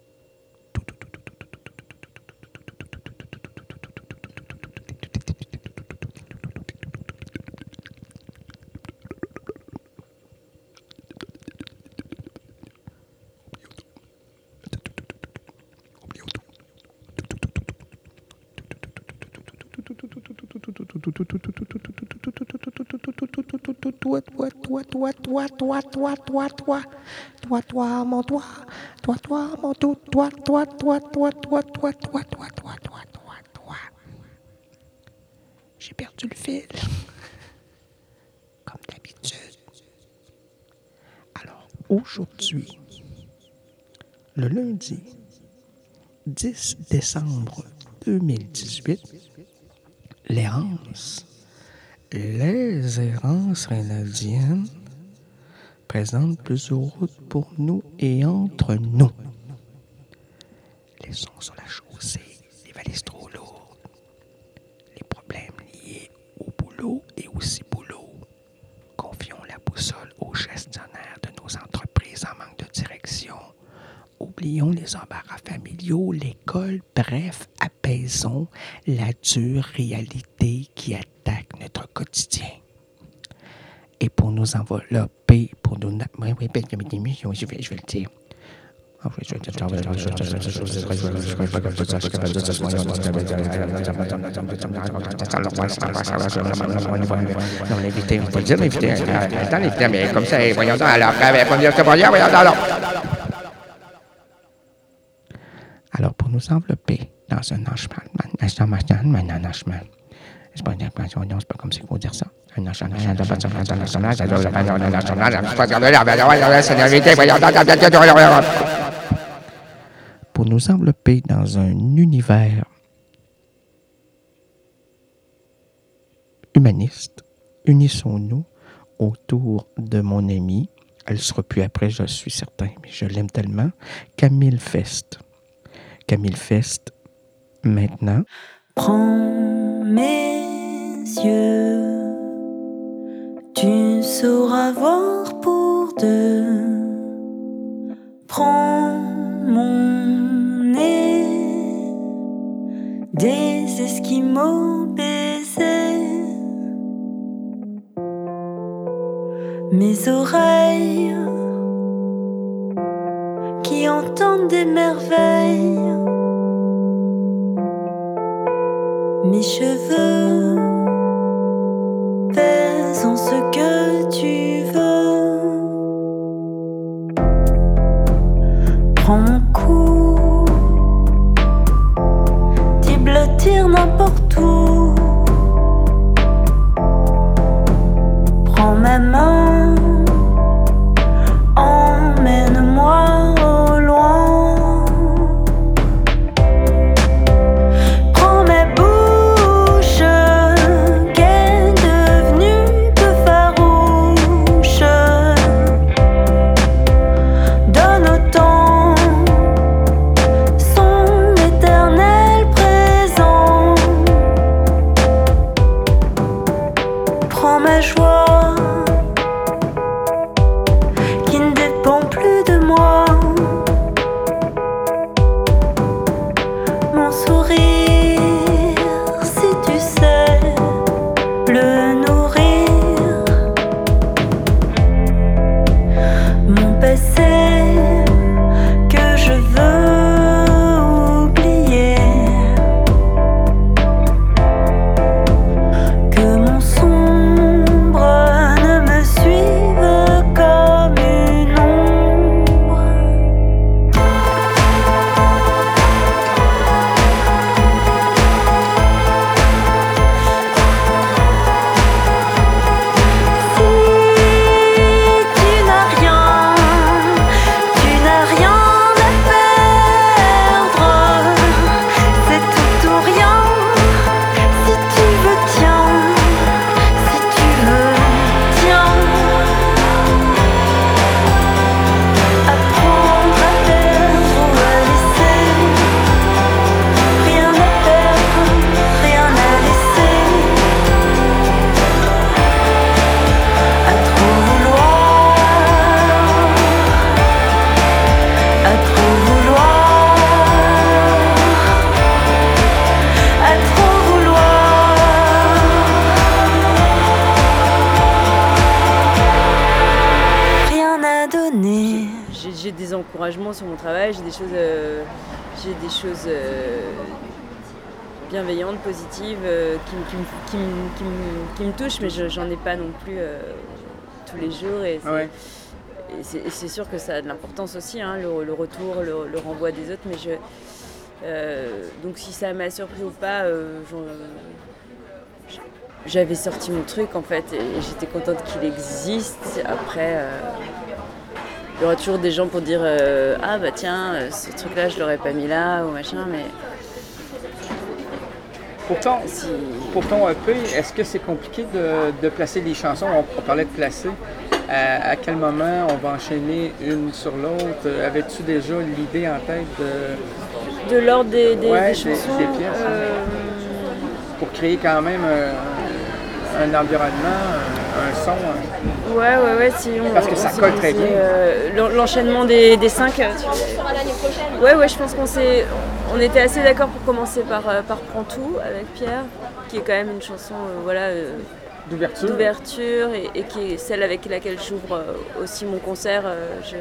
Toi, toi, toi, toi, toi, toi, toi, toi, toi, toi, toi, mon toi, toi, toi, mon tout, toi, toi, toi, toi, toi, toi, toi, toi, toi, toi, toi, toi. J'ai perdu le fil, comme d'habitude. Alors, aujourd'hui, le lundi dix décembre deux mille dix-huit, l'errance. Les errances rénadiennes présentent plusieurs routes pour nous et entre nous. Laissons sur la chaussée les valises trop lourdes, les problèmes liés au boulot et au ciboulot. Confions la boussole aux gestionnaires de nos entreprises en manque de direction. Oublions les embarras familiaux, l'école, bref, apaisons la dure réalité qui attaque notre quotidien. Et pour nous envelopper, pour nous... Oui, oui, je vais, je vais le dire. Non, l'invité, on peut le dire, l'invité. Attends, l'invité, mais comme ça, voyons donc, alors, après, voyons donc, alors. Alors, pour nous envelopper dans un enchement, un enchement, c'est pas une équation, non, c'est pas comme ça qu'il faut dire ça. Un enchement, un pour nous envelopper dans un univers humaniste, unissons-nous autour de mon amie, elle ne sera plus après, je suis certain, mais je l'aime tellement, Camille Fest. Camille Fest, maintenant. Prends mes yeux, tu sauras voir pour deux. Prends mon nez, des esquimaux baisers. Mes oreilles qui entendent des merveilles. Mes cheveux pèsent ce que tu veux. Prends mon cou, t'y blottir n'importe où. Prends ma main, emmène-moi au loin. Prends ma bouche, qu'est devenue peu farouche. Donne au temps son éternel présent. Prends ma joie qui ne dépend plus de moi. Mon sourire, si tu sais le nourrir. Mon passé que je veux oublier. Que mon sombre ne me suive comme une ombre. Si tu n'as rien, tu n'as rien à perdre. C'est tout ou rien. Si tu veux, tiens. Si tu veux, tiens. Apprendre à perdre ou à laisser. Rien à perdre, rien à laisser. À trop vouloir, à trop vouloir, à trop vouloir. Rien à donner. J'ai j'ai des encouragements sur mon travail, j'ai des choses, euh, j'ai des choses euh, bienveillantes, positives, euh, qui, me- qui, me- qui, me- qui, me- qui me touchent, mais je- j'en ai pas non plus euh, tous les jours. Et c'est, Ouais. et c'est, et c'est sûr que ça a de l'importance aussi, hein, le, le retour, le, le renvoi des autres. Mais je, euh, donc si ça m'a surpris ou pas, euh, j'en- j'avais sorti mon truc en fait, et j'étais contente qu'il existe. Après. euh, Il y aura toujours des gens pour dire euh, ah bah tiens, euh, ce truc-là je l'aurais pas mis là ou machin, mais Pourtant, si. pour ton E P, est-ce que c'est compliqué de, de placer les chansons? On, on parlait de placer. À, à quel moment on va enchaîner une sur l'autre? Avais-tu déjà l'idée en tête de, De l'ordre des, des, Ouais, des des- chansons. des pièces, hein. euh, pour créer quand même euh, un environnement, un, un son? hein? Ouais, ouais, ouais, si on, Parce que on ça s'est colle dit, très bien. euh, l'en- l'enchaînement des, des cinq. euh, tu- Ouais, ouais, je pense qu'on s'est, on était assez d'accord pour commencer par, euh, par Prends tout avec Pierre, qui est quand même une chanson, euh, voilà, euh, D'ouverture? d'ouverture et, et qui est celle avec laquelle j'ouvre euh, aussi mon concert. euh, je...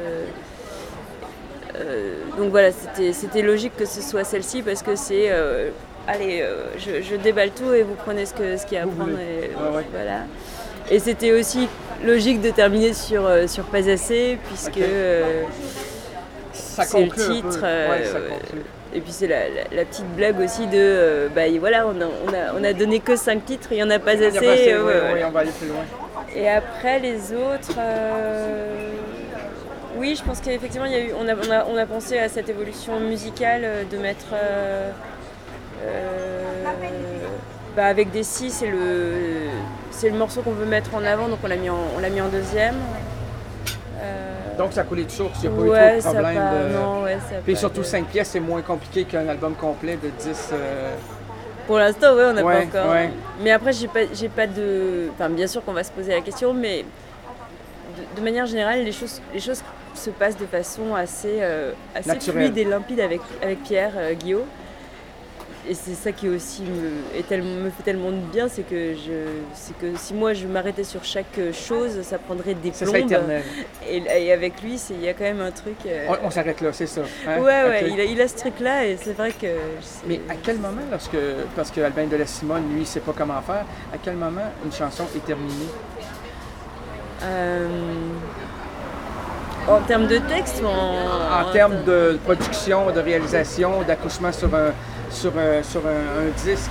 euh, donc voilà, c'était, c'était logique que ce soit celle-ci parce que c'est, euh, allez, euh, je, je déballe tout et vous prenez ce, que, ce qu'il y a à Vous prendre. voulez. Et, Ouais, ouais. voilà. Et c'était aussi logique de terminer sur, euh, sur Pas assez, puisque Ok. euh, Ça c'est le conclut un peu. titre. euh, Ouais, ça conclut. et puis c'est la, la- la petite blague aussi de, euh, bah et voilà, on a, on, a, on a donné que cinq titres, il n'y en a pas Il y a assez. pas assez, euh, ouais, ouais, ouais, voilà. on va aller plus loin. Et après les autres, euh, oui, je pense qu'effectivement il y a eu, on a, on a, on a pensé à cette évolution musicale euh, de mettre, euh, euh, bah, avec des six, c'est le, c'est le morceau qu'on veut mettre en avant, donc on l'a mis en, on l'a mis en deuxième. Euh, Donc ça a coulé de source, il n'y a pas ouais, eu trop de ça problème. pas- de... non, ouais, ça Puis pas surtout de- cinq pièces, c'est moins compliqué qu'un album complet de dix. euh, Pour l'instant, ouais, on n'a Ouais, pas encore. ouais. Mais après, j'ai pas, j'ai pas de. Enfin, bien sûr qu'on va se poser la question, mais de, de manière générale, les choses, les choses se passent de façon assez, euh, assez Naturelle. fluide et limpide avec, avec Pierre euh, Guillaume. Et c'est ça qui aussi me, est tellement, me fait tellement de bien, c'est que, je, c'est que si moi je m'arrêtais sur chaque chose, ça prendrait des Ça serait plombes. éternel. Et, et avec lui, c'est- il y a quand même un truc. euh, On, on s'arrête là, c'est ça. hein? Ouais, ouais, Ok. il a, il a ce truc-là et c'est vrai que. c'est- Mais à quel moment, lorsque, parce que Albin de la Simone, lui, il sait pas comment faire, à quel moment une chanson est terminée? Euh, En termes de texte ou en... En termes de production, de réalisation, d'accouchement sur un, sur un, sur un, un disque.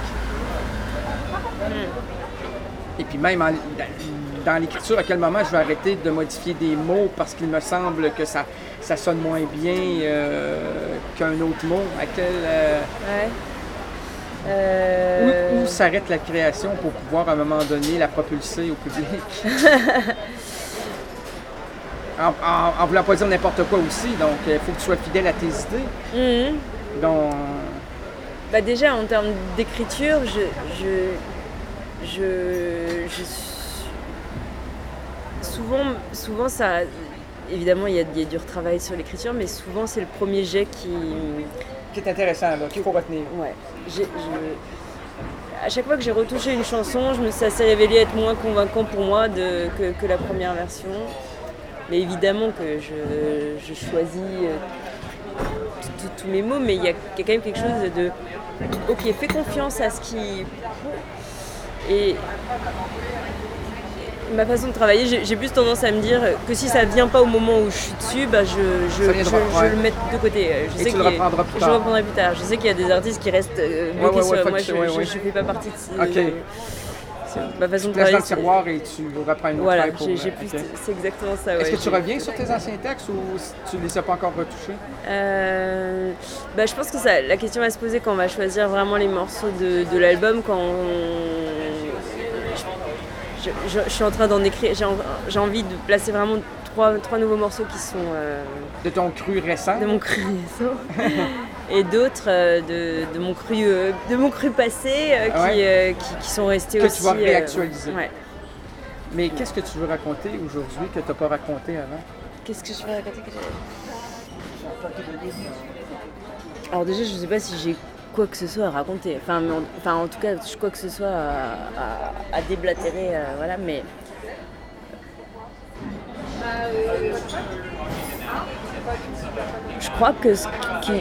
Mm. Et puis même en, dans, dans l'écriture, à quel moment je vais arrêter de modifier des mots parce qu'il me semble que ça, ça sonne moins bien euh, qu'un autre mot. À quel, euh, ouais. Euh... Où, où s'arrête la création pour pouvoir à un moment donné la propulser au public? En, en, en voulant pas dire n'importe quoi aussi, donc il faut que tu sois fidèle à tes idées. Mm-hmm. Donc... Bah déjà, en termes d'écriture, je, je, je, je souvent, souvent ça... Évidemment, il y a, il y a du retravail sur l'écriture, mais souvent, c'est le premier jet qui... Qui est intéressant, là, qu'il faut retenir. Ouais. J'ai, je... À chaque fois que j'ai retouché une chanson, je me, ça s'est révélé être moins convaincant pour moi de, que, que la première version. Mais évidemment que je, je choisis tous mes mots, mais il y, y a quand même quelque chose de... Ok, fais confiance à ce qui... Et ma façon de travailler, j'ai, j'ai plus tendance à me dire que si ça ne vient pas au moment où je suis dessus, bah je, je, je, je, je ouais. le mets de côté. Je Et sais tu le reprendras plus tard. Je le reprendrai plus tard. Je sais qu'il y a des artistes qui restent bloqués ouais, ouais, sur... ouais, Moi, je ne ouais, ouais. fais pas partie de ces... Okay. Ma façon de tu laisses dans travailler, le tiroir et tu reprends une autre voilà, pour... j'ai, j'ai plus okay. C'est exactement ça. Ouais, Est-ce que j'ai... tu reviens sur tes anciens textes ou tu ne les as pas encore retouchés? euh, bah, Je pense que ça, la question va se poser quand on va choisir vraiment les morceaux de, de l'album, quand on... je, je, je suis en train d'en écrire, j'ai, en, j'ai envie de placer vraiment trois, trois nouveaux morceaux qui sont... Euh, de ton cru récent? De mon cru récent. Et d'autres euh, de, de, mon cru, euh, de mon cru passé euh, qui, ouais. euh, qui, qui sont restés que aussi... Que tu vas réactualiser. Euh, ouais. Mais qu'est-ce que tu veux raconter aujourd'hui que tu n'as pas raconté avant? Qu'est-ce que je veux raconter que j'ai... Alors déjà, je ne sais pas si j'ai quoi que ce soit à raconter. Enfin, mais en, enfin en tout cas, quoi que ce soit à, à, à déblatérer, euh, voilà, mais... Je crois que ce qui...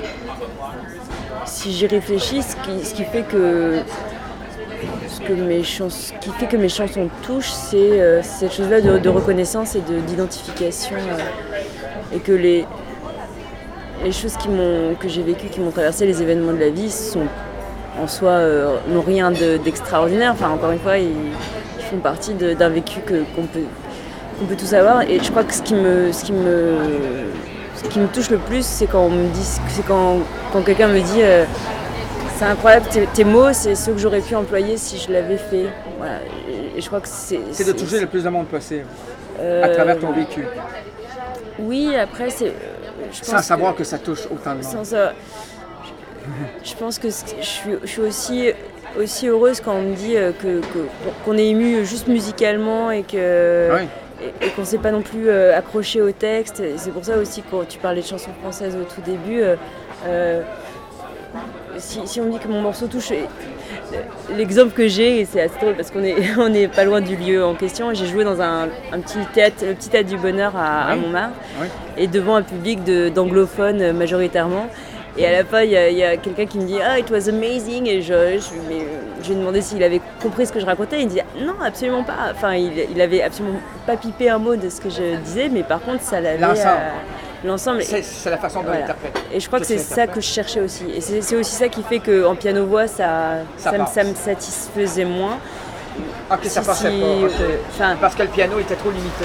Si j'y réfléchis, ce qui, ce qui fait que... Ce que mes chans... ce qui fait que mes chansons touchent, c'est euh, cette chose-là de, de reconnaissance et de, d'identification. Euh, et que les, les choses qui m'ont, que j'ai vécues, qui m'ont traversé, les événements de la vie, sont en soi euh, n'ont rien de, d'extraordinaire. Enfin, encore une fois, ils, ils font partie de, d'un vécu que, qu'on, peut, qu'on peut tous avoir. Et je crois que ce qui me, ce qui me, ce qui me touche le plus, c'est quand on me dit, c'est quand, quand quelqu'un me dit euh, c'est incroyable, tes, tes mots, c'est ceux que j'aurais pu employer si je l'avais fait. Voilà. Et, et je crois que c'est... C'est, c'est de toucher c'est... le plus de monde possible, euh, à travers ton vécu. Oui, après, c'est... Je pense sans savoir que, que ça touche autant de monde. Sans ça, je, je pense que je suis, je suis aussi, aussi heureuse quand on me dit que, que, qu'on est ému juste musicalement et que... Oui. Et, et qu'on ne s'est pas non plus euh, accroché au texte. Et c'est pour ça aussi, quand tu parlais de chansons françaises au tout début, euh, euh, si, si on me dit que mon morceau touche, l'exemple que j'ai, et c'est assez drôle parce qu'on est, on n'est pas loin du lieu en question, j'ai joué dans un, un petit théâtre, le petit théâtre du Bonheur à, oui. à Montmartre, oui. et devant un public de, d'anglophones majoritairement. Et à la fin, il y, y a quelqu'un qui me dit « Ah, it was amazing !» Et je, je, mais, je lui ai demandé s'il avait compris ce que je racontais. Il me dit « Non, absolument pas !» Enfin, il, il avait absolument pas pipé un mot de ce que je disais, mais par contre, ça l'avait... L'ensemble. Euh, l'ensemble. C'est, c'est la façon de voilà. l'interpréter. Et je crois que, que c'est ça que je cherchais aussi. Et c'est, c'est aussi ça qui fait qu'en piano-voix, ça, ça, ça, ça me satisfaisait moins. Ok, si, ça passait si, pas. Okay. Enfin, parce que le piano était trop limité.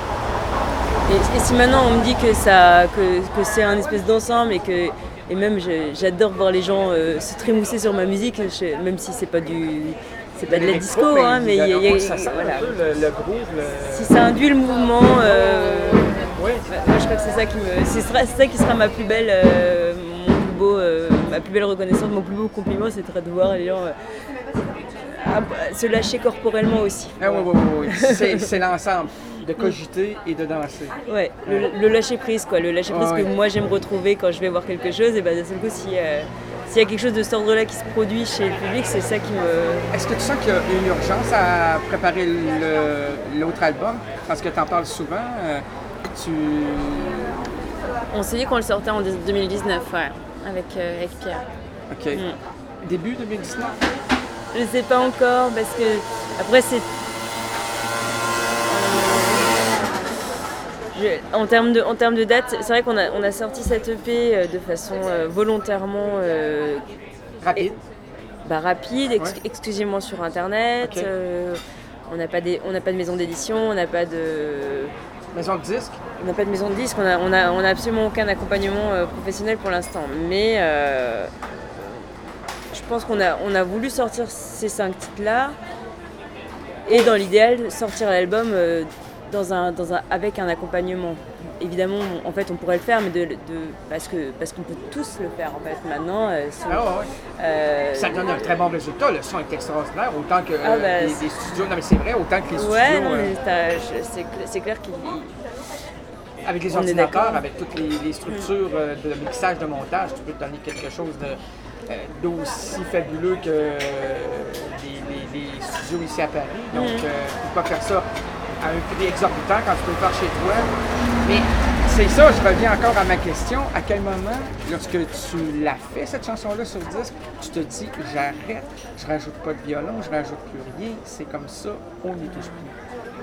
Et, et si maintenant on me dit que, ça, que, que c'est un espèce d'ensemble et que... Et même, je, j'adore voir les gens euh, se trémousser sur ma musique, je, même si c'est pas du, c'est pas de la disco, groupes, hein, mais il y a, y a ça sent voilà. un peu le, le groove. Le... Si ça induit le mouvement, euh, oui. bah, moi je crois que c'est ça qui me, c'est, c'est ça qui sera ma plus belle, euh, mon plus beau, euh, ma plus belle reconnaissance, mon plus beau compliment, c'est de voir les gens euh, se lâcher corporellement aussi. Ah, oui, oui, oui, oui. C'est, c'est l'ensemble. De cogiter et de danser. Ouais, le, le lâcher prise quoi, le lâcher prise oh, que ouais. moi j'aime retrouver quand je vais voir quelque chose et ben d'un seul coup si euh, s'il y a quelque chose de cet ordre-là qui se produit chez le public, c'est ça qui me... Est-ce que tu sens qu'il y a une urgence à préparer le, l'autre album? Parce que tu en parles souvent, euh, tu... On s'est dit qu'on le sortait en deux mille dix-neuf, ouais, avec, euh, avec Pierre. Ok. Mm. Début deux mille dix-neuf? Je sais pas encore parce que après c'est... Je- en termes de, en termes de date, c'est vrai qu'on a, on a sorti cette E P euh, de façon euh, volontairement euh, Rapide. bah, rapide, ex- Ouais. exclusivement sur Internet. Ok. euh, on n'a pas, des- on n'a pas de maison d'édition, on n'a pas de, Maison de disque. on n'a pas de maison de disque, on a, on a, on a absolument aucun accompagnement euh, professionnel pour l'instant. Mais euh, je pense qu'on a, on a voulu sortir ces cinq titres-là et dans l'idéal sortir l'album euh, dans un, dans un, avec un accompagnement. Évidemment, on- en fait, on pourrait le faire, mais de, de- parce que parce qu'on peut tous le faire en fait maintenant. euh, sur- Ah ouais, ouais. euh, Ça donne un très bon résultat. Le son est extraordinaire, autant que Ah, euh, bah, les, c'est- les studios. Non, mais c'est vrai, autant que les studios. ouais, non, euh, mais t'as- je- c'est, cl- c'est clair qu'il avec les on est ordinateurs, d'accord. avec toutes les, les structures euh, de mixage, de montage, tu peux te donner quelque chose de, euh, d'aussi fabuleux que euh, les, les- les studios ici à Paris. Donc, Mm. euh, pourquoi faire ça à un prix exorbitant quand tu peux le faire chez toi? Mais c'est ça, je reviens encore à ma question. À quel moment, lorsque tu l'as fait, cette chanson-là sur disque, tu te dis j'arrête, je rajoute pas de violon, je rajoute plus rien, c'est comme ça, on n'y touche plus.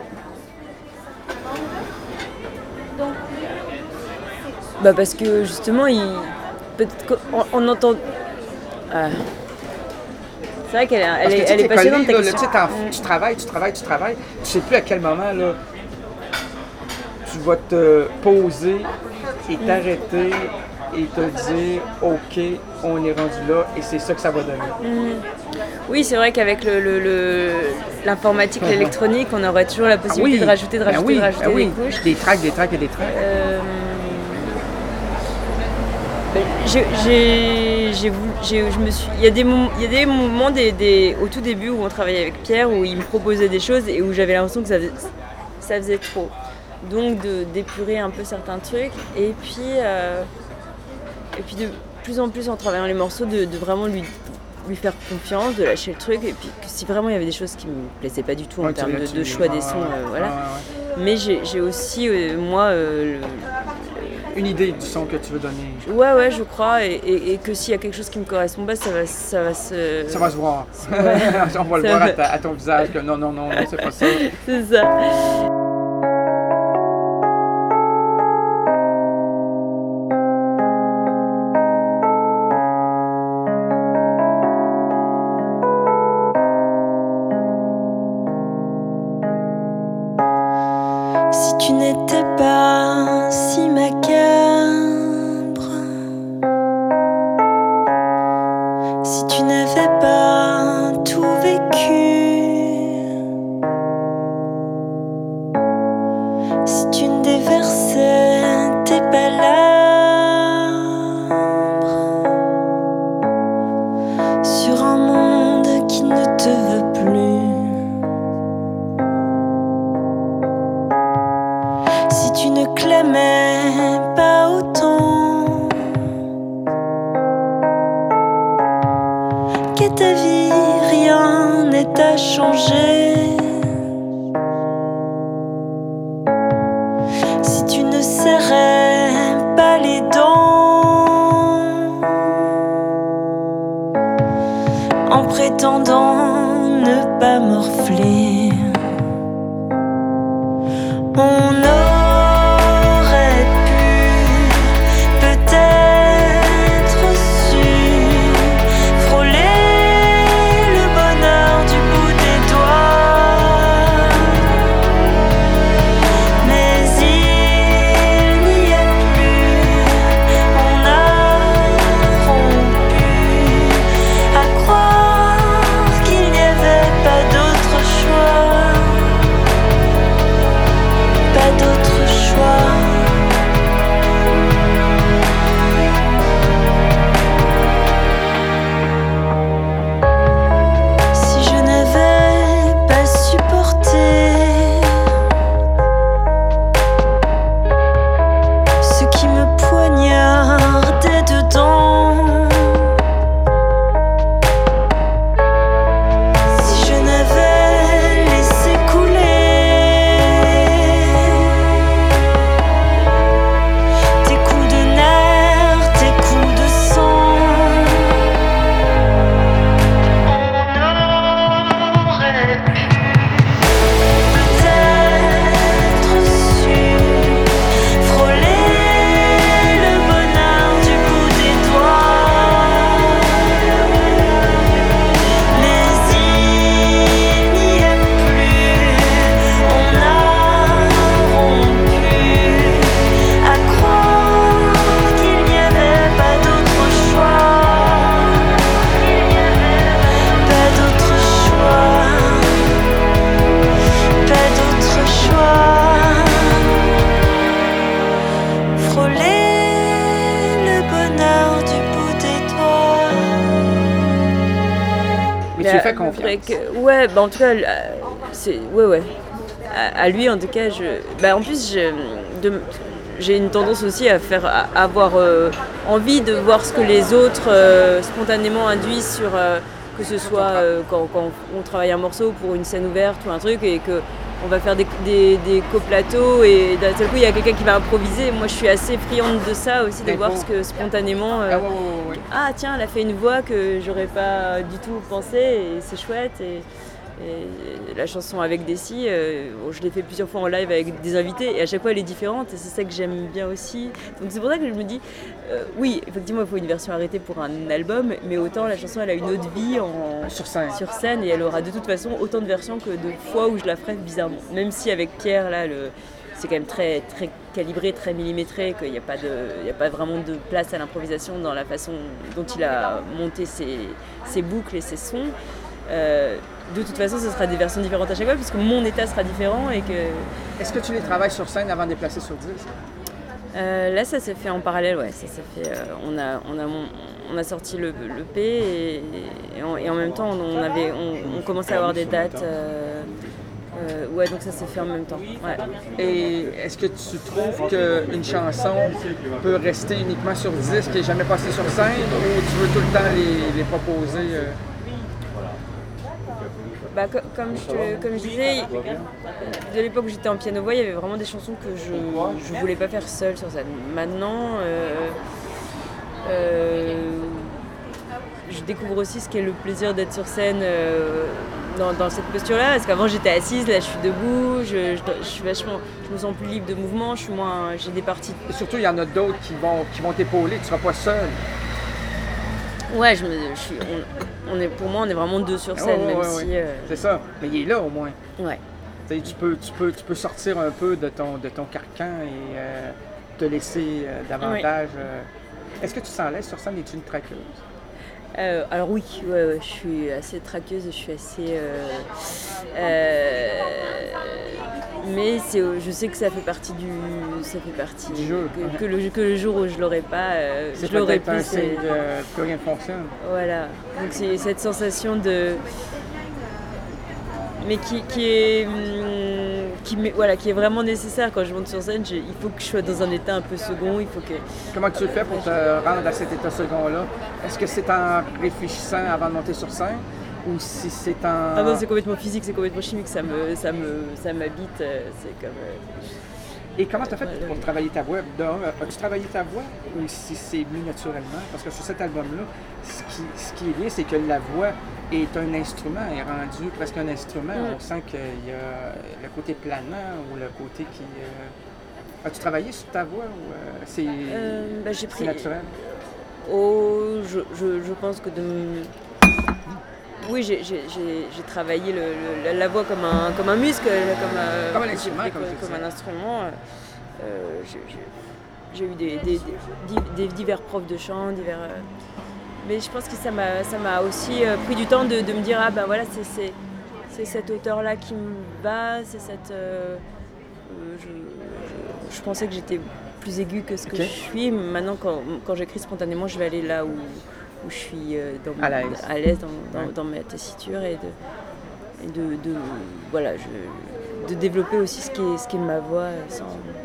Bah parce que justement, il... peut-être qu'on on entend. Ah. C'est vrai qu'elle est, elle Parce que est, tu sais, elle est t'es passionnante. collé, ta là, le question. titre, en- Mm. tu travailles, tu travailles, tu travailles, tu sais plus à quel moment là, tu vas te poser et t'arrêter et te dire ok, on est rendu là et c'est ça que ça va donner. Oui, c'est vrai qu'avec le, le- le- l'informatique, l'électronique, on aurait toujours la possibilité de rajouter, de Ben rajouter, oui, de rajouter ben oui. des couches. Des tracks, des tracks et des tracks. Euh, ben, j'ai, j'ai, j'ai voulu- j'ai- je me suis, il y a des moments, il y a des moments des, des- au tout début où on travaillait avec Pierre, où il me proposait des choses et où j'avais l'impression que ça faisait, ça faisait trop. Donc de d'épurer un peu certains trucs et puis euh, et puis de plus en plus en travaillant les morceaux de, de vraiment lui lui faire confiance, de lâcher le truc et puis que si vraiment il y avait des choses qui me plaisaient pas du tout en Ouais, tu termes l'as- de, tu de l'as- choix des ouais, sons, ouais, euh, voilà. ouais, ouais. Mais j'ai, j'ai aussi euh, moi euh, Une idée du son que tu veux donner. le- ouais ouais je crois et, et- et que s'il y a quelque chose qui me correspond pas, ça va ça va se Ça va se voir. Ouais. On va le Ça voir va. à, ta- à ton visage que non, non, non, non, c'est pas ça. c'est ça. Si tu n'étais pas si macabre, si tu n'avais pas tout vécu, si tu ne déversais tes palabres sur un monde qui ne te veut plus. Si tu ne clamais pas autant, qu'à ta vie rien n'est à changer. Si tu ne serrais pas les dents, en prétendant ne pas morfler, on aurait pu peut-être su frôler le bonheur du bout des doigts, mais il n'y est plus. On a rompu à croire qu'il n'y avait pas d'autre choix. Pas d'autre tu lui fais confiance. Que, ouais, bah en tout cas, c'est, ouais, ouais. À, à lui, en tout cas, je, bah en plus, je, de, j'ai une tendance aussi à faire, à avoir euh, envie de voir ce que les autres euh, spontanément induisent sur, euh, que ce soit euh, quand, quand on travaille un morceau pour une scène ouverte ou un truc et que on va faire des, des, des coplateaux et d'un seul coup il y a quelqu'un qui va improviser. Moi je suis assez friande de ça aussi, de voir ce que spontanément euh, ah, ouais, ouais, ouais. ah tiens, elle a fait une voix que j'aurais pas du tout pensé et c'est chouette. Et, et la chanson avec Desi, euh, bon, je l'ai fait plusieurs fois en live avec des invités et à chaque fois elle est différente et c'est ça que j'aime bien aussi. Donc c'est pour ça que je me dis, euh, oui, effectivement il faut une version arrêtée pour un album, mais autant la chanson elle a une autre vie en, sur, scène. sur scène et elle aura de toute façon autant de versions que de fois où je la ferai bizarrement. Même si avec Pierre, là, le, c'est quand même très, très calibré, très millimétré, qu'il n'y a, pas de, il n'y a pas vraiment de place à l'improvisation dans la façon dont il a monté ses, ses boucles et ses sons. Euh, de toute façon, ce sera des versions différentes à chaque fois, puisque mon état sera différent et que... Est-ce que tu les travailles sur scène avant de les placer sur disque? euh, Là, ça s'est fait en parallèle, ouais. Ça s'est fait, euh, on, a, on, a, on a sorti le, le P et, et, en, et en même temps, on, avait, on, on commençait à avoir des dates. Euh, euh, ouais, donc ça s'est fait en même temps. Ouais. Et est-ce que tu trouves qu'une chanson peut rester uniquement sur disque et jamais passer sur scène, ou tu veux tout le temps les, les proposer euh... Bah, comme, je te, comme je disais, de l'époque où j'étais en piano-voix, il y avait vraiment des chansons que je ne voulais pas faire seule sur scène. Maintenant, euh, euh, je découvre aussi ce qu'est le plaisir d'être sur scène euh, dans, dans cette posture-là. Parce qu'avant, j'étais assise, là, je suis debout, je, je, je, suis vachement, je me sens plus libre de mouvement, je suis moins, j'ai des parties... Et surtout, il y en a d'autres qui vont, qui vont t'épauler, tu ne seras pas seule. Ouais, je me, je suis, on, on est, pour moi, on est vraiment deux sur scène, oh, même ouais, si... Ouais. Euh... C'est ça, mais il est là au moins. Ouais. Tu peux, tu, peux, tu peux sortir un peu de ton, de ton carcan et euh, te laisser euh, davantage... Ouais. Euh... Est-ce que tu sens à l'aise sur scène? Es-tu une traqueuse? Euh, alors oui, ouais, ouais, je suis assez traqueuse, je suis assez... Euh, euh, mais c'est, je sais que ça fait partie du, ça fait partie du jeu. Que, que, le, que le jour où je l'aurais pas, euh, c'est je l'aurais plus. C'est un signe que rien ne fonctionne. Voilà, donc c'est cette sensation de... Mais qui, qui, est, qui, voilà, qui est vraiment nécessaire quand je monte sur scène. Je, il faut que je sois dans un état un peu second. Il faut que... Comment tu fais pour te rendre à cet état second-là? Est-ce que c'est en réfléchissant avant de monter sur scène? Ou si c'est en... Ah non, c'est complètement physique, c'est complètement chimique. Ça, me, ça, me, ça m'habite. C'est comme... Et comment tu as fait ouais, pour travailler ta voix? As-tu travaillé ta voix ou si c'est venu naturellement? Parce que sur cet album-là, ce qui, ce qui est bien, c'est que la voix est un instrument, est rendu presque un instrument. Mm. On sent qu'il y a le côté planant ou le côté qui... Euh... As-tu travaillé sur ta voix ou euh, c'est, euh, bah, j'ai c'est pris... naturel? Oh, je, je, je pense que de... Oui, j'ai, j'ai, j'ai travaillé le, le, la voix comme un, comme un muscle, comme, euh, comme un instrument. Comme, comme, comme un instrument. Euh, j'ai, j'ai eu des, des, des, des divers profs de chant, divers, euh, mais je pense que ça m'a, ça m'a aussi euh, pris du temps de, de me dire ah ben voilà, c'est, c'est, c'est cette hauteur-là qui me va, c'est cette... Euh, je, je, je pensais que j'étais plus aiguë que ce que okay. je suis. Maintenant, quand, quand j'écris spontanément, je vais aller là où... où je suis dans, à l'aise, à l'aise dans, dans, ouais. dans ma tessiture et de, et de, de, voilà, je, de développer aussi ce qui est, ce qui est ma voix. Sans,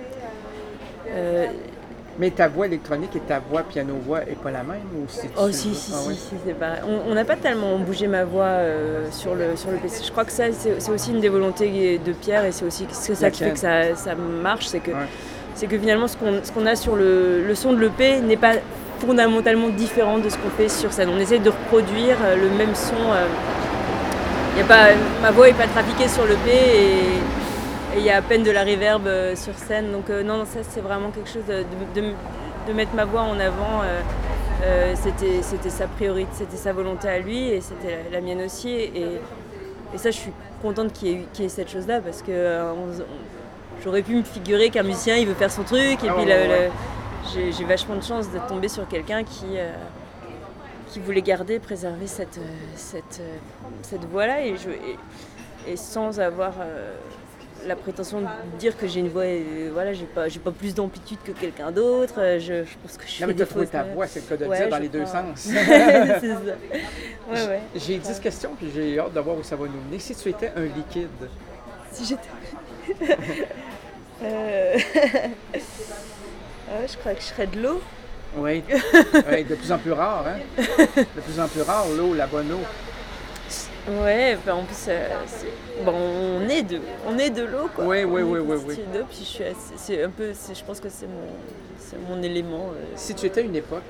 euh, mais ta voix électronique et ta voix piano-voix n'est pas la même ou c'est Oh si, si, ah, si, ouais. si, c'est pareil. On n'a pas tellement bougé ma voix euh, sur, le, sur le P C. Je crois que ça, c'est, c'est aussi une des volontés de Pierre et c'est aussi c'est ça la qui tienne. Fait que ça, ça marche. C'est que, ouais. c'est que finalement, ce qu'on, ce qu'on a sur le, le son de l'E P n'est pas fondamentalement différent de ce qu'on fait sur scène. On essaie de reproduire le même son. Y a pas, ma voix n'est pas trafiquée sur l'E P et il y a à peine de la reverb sur scène. Donc euh, non, ça c'est vraiment quelque chose de, de, de, de mettre ma voix en avant. Euh, euh, c'était, c'était sa priorité, c'était sa volonté à lui et c'était la, la mienne aussi. Et, et ça, je suis contente qu'il y ait, qu'il y ait cette chose-là parce que euh, on, on, j'aurais pu me figurer qu'un musicien il veut faire son truc et ah, puis ouais, le, ouais. Le, J'ai, j'ai vachement de chance de tomber sur quelqu'un qui, euh, qui voulait garder, préserver cette, cette, cette voix-là et, je, et, et sans avoir... Euh, la prétention de dire que j'ai une voix, euh, voilà, j'ai pas, j'ai pas plus d'amplitude que quelqu'un d'autre. euh, Je, je pense que je Non, mais fais tu as des trouvé fausses ta notes. voix, c'est le cas de le Ouais, dire, dans je les deux crois. sens. C'est ça. Ouais, ouais. J'ai dix questions, puis j'ai hâte de voir où ça va nous mener. Si tu étais un liquide, Si j'étais. euh... ah, je crois que je serais de l'eau. oui, ouais, de plus en plus rare, hein? De plus en plus rare, l'eau, la bonne eau. Ouais, enfin, en plus, euh, c'est- bon, on est de, on est de l'eau, quoi. Oui, oui, On oui, est oui, constitué d'eau, puis je suis assez, c'est un peu, c'est- je pense que c'est mon, c'est mon élément. euh. Si tu étais une époque,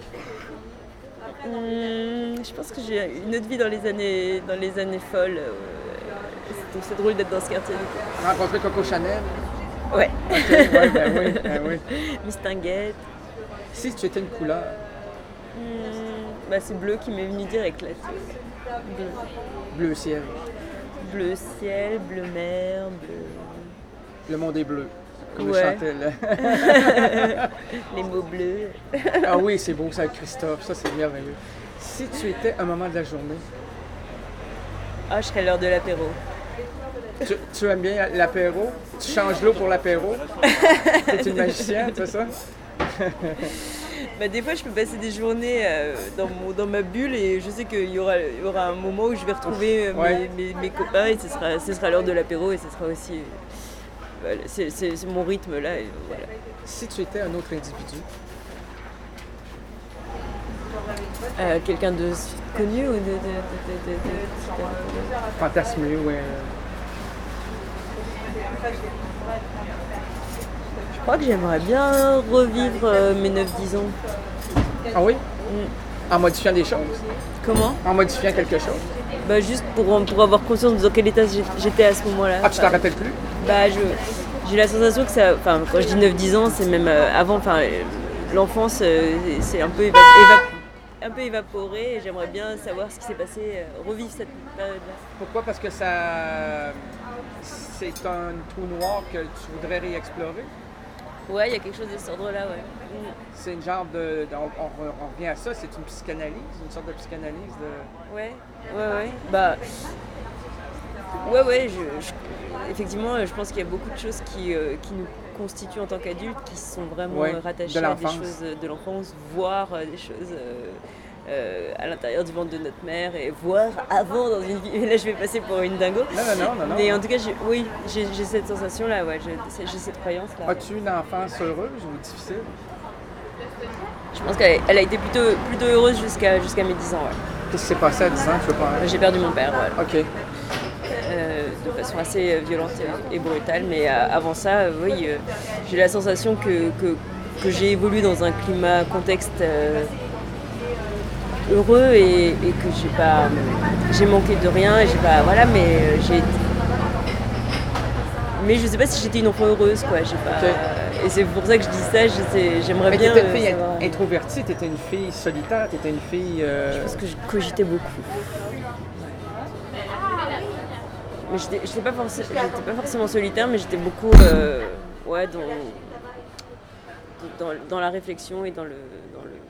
Hum, je pense que j'ai une autre vie dans les années, dans les années folles. euh, c'est, c'est drôle d'être dans ce quartier. du coup. rencontrer Coco Chanel, Ouais, ok, ouais, ben oui, ben oui. Mistinguette. Si tu étais une couleur, Hum, bah, c'est bleu qui m'est venu direct là. Bleu. bleu ciel, Bleu ciel, bleu mer, bleu. le monde est bleu, comme le Ouais. chantait là. Les mots bleus. Ah oui, c'est beau ça, Christophe, ça c'est merveilleux. Si tu étais un moment de la journée, Ah, je serais l'heure de l'apéro. tu, tu aimes bien l'apéro, tu changes l'eau pour l'apéro, t'es une magicienne, c'est ça? Bah, des fois, je peux passer des journées euh, dans, mon, dans ma bulle et je sais qu'il y aura, il y aura un moment où je vais retrouver euh, mes, Ouais. mes, mes copains et ce sera, ce sera l'heure de l'apéro et ce sera aussi. euh, voilà, c'est, c'est- c'est mon rythme là. Et voilà. Si tu étais un autre individu, Euh, quelqu'un de connu ou de. de, de, de, de- de- fantasmé, ouais. Je crois que j'aimerais bien revivre euh, mes neuf dix ans. Ah oui? Mm. En modifiant des choses, Comment? en modifiant quelque chose. Bah, juste pour, pour avoir conscience de dans quel état j'ai- j'étais à ce moment-là. Ah, tu t'en Enfin, rappelles plus? Bah, je, j'ai la sensation que ça. Enfin, quand je dis neuf dix ans, c'est même euh, avant. Enfin, euh, l'enfance, euh, c'est un peu, éva- éva- un peu évaporé et j'aimerais bien savoir ce qui s'est passé, euh, revivre cette période-là. Pourquoi? Parce que ça. C'est un trou noir que tu voudrais réexplorer. Ouais, il y a quelque chose de cet ordre-là, ouais. Mm. C'est une genre de. de- on, on- on revient à ça, c'est une psychanalyse, une sorte de psychanalyse de. Ouais, ouais, ouais. Bah. Ouais, ouais, je, je- effectivement, je pense qu'il y a beaucoup de choses qui, euh, qui nous constituent en tant qu'adultes, qui sont vraiment Ouais, euh, de rattachées à des l'enfance. choses de l'enfance, voire euh, des choses euh, euh, à l'intérieur du ventre de notre mère, et voire avant dans une vie. Et là, je vais passer pour une dingo. Non, non, non, non, non. Mais en tout cas, j'ai- oui, j'ai j'ai cette sensation-là, ouais, j'ai j'ai cette croyance-là. As-tu une enfance heureuse ou difficile? Je pense qu'elle elle a été plutôt, plutôt heureuse jusqu'à jusqu'à mes dix ans, ouais. Qu'est-ce qui s'est passé à dix ans? Tu veux pas. J'ai perdu mon père, voilà. Ok. Euh, de façon assez euh, violente et, et brutale. Mais euh, avant ça, euh, oui, euh, j'ai la sensation que, que, que j'ai évolué dans un climat, un contexte euh, heureux et, et que j'ai pas, j'ai manqué de rien. Et j'ai pas, voilà, mais euh, j'ai. Mais je sais pas si j'étais une enfant heureuse, quoi. J'ai pas. Ok. Et c'est pour ça que je dis ça. je sais- J'aimerais Mais bien. t'étais une euh, fille savoir. introvertie, t'étais une fille solitaire, t'étais une fille. euh, Je pense que je cogitais beaucoup. Mais j'étais j'étais pas, forcé- j'étais pas forcément solitaire, mais j'étais beaucoup euh, ouais, dans, dans, dans la réflexion et dans le. Dans le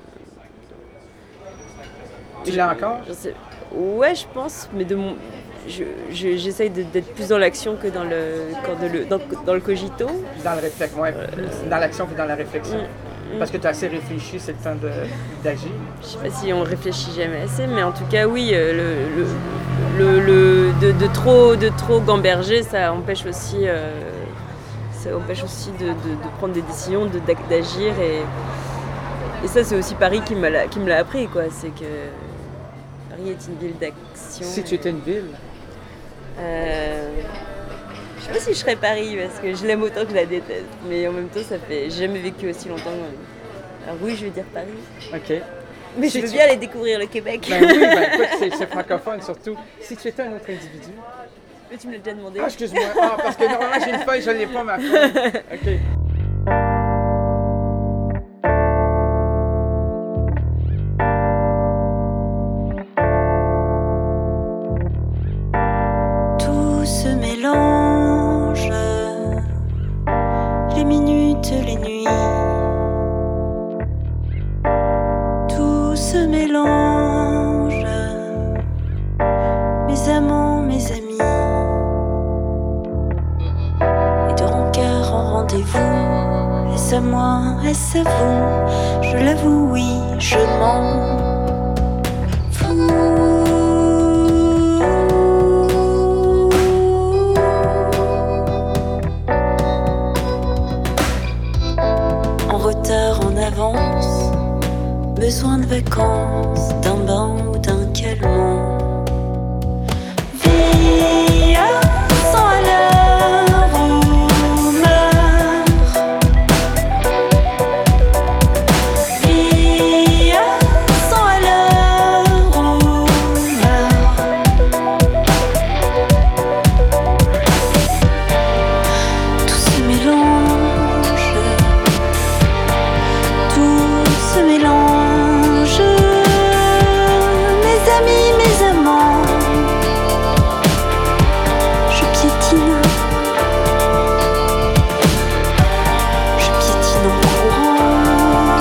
Tu l'as encore? je sais- ouais, je pense, mais de mon. je- je- J'essaye de- d'être plus dans l'action que dans le, quand de le, dans, dans le cogito. Dans le réflexe, ouais, plus dans l'action que dans la réflexion. Mm, mm. Parce que tu as assez réfléchi, c'est le temps de- d'agir. Je sais pas si on réfléchit jamais assez, mais en tout cas, oui, euh, le, le, le, le- de, de trop, de trop gamberger, ça empêche aussi, euh, ça empêche aussi de, de- de prendre des décisions, de- d'ac- d'agir. Et, et ça, c'est aussi Paris qui me l'a qui me l'a appris, quoi. C'est que Paris est une ville d'action. Si tu étais une ville, Euh, je sais pas si je serais Paris parce que je l'aime autant que je la déteste, mais en même temps, ça fait. J'ai jamais vécu aussi longtemps. Alors oui, je vais dire Paris. ok. Mais Si je veux tu- bien aller découvrir le Québec. Ben oui, ben écoute, c'est- c'est francophone surtout. Si tu étais un autre individu. Mais tu me l'as déjà demandé. Ah, excuse-moi. Ah, parce que normalement, j'ai une feuille, je l'ai pas, ma feuille. Ok. Tout se mélange, les minutes, les nuits. Tout se mélange, mes amants, mes amis. rendez-vous. Est-ce à moi, est-ce à vous? Je l'avoue, oui, je m'en fous. En retard, en avance, besoin de vacances, d'un bain ou d'un calmant. Vie à cent à l'heure ou meurt. Vie à cent à l'heure ou meurt. Tout se mélange, tout se mélange. Mes amis, mes amants, je piétine, je piétine en courant.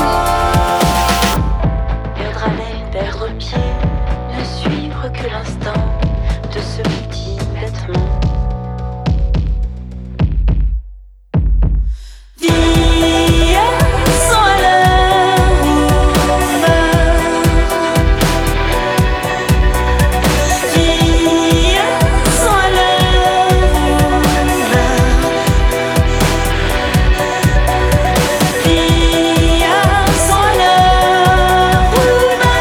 Perdre haleine, perdre pied, ne suivre que l'instinct de ce petit vêtement. Vie à cent à l'heure ou meurt. Vie à cent à l'heure ou meurt. Vie à cent à l'heure ou meurt.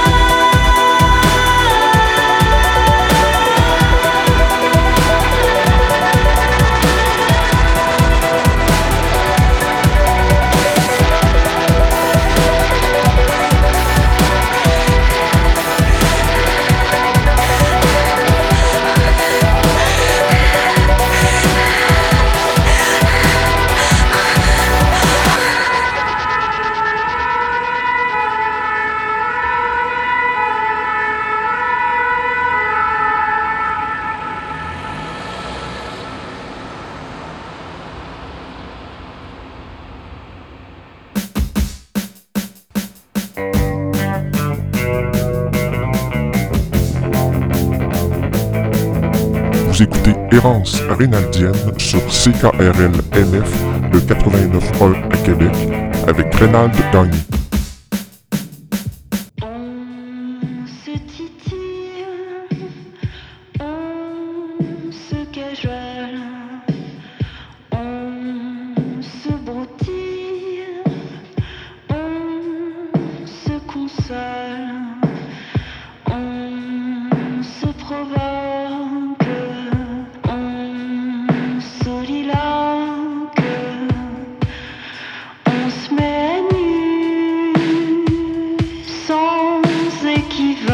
Vous écoutez Errance Reynaldienne sur C K R L N F de quatre-vingt-neuf point un à Québec avec Reynald Gagné. On se titille, on se cajole, on se broutille, on se console, on se provoque, on soliloque, on se met à nu sans équivoque.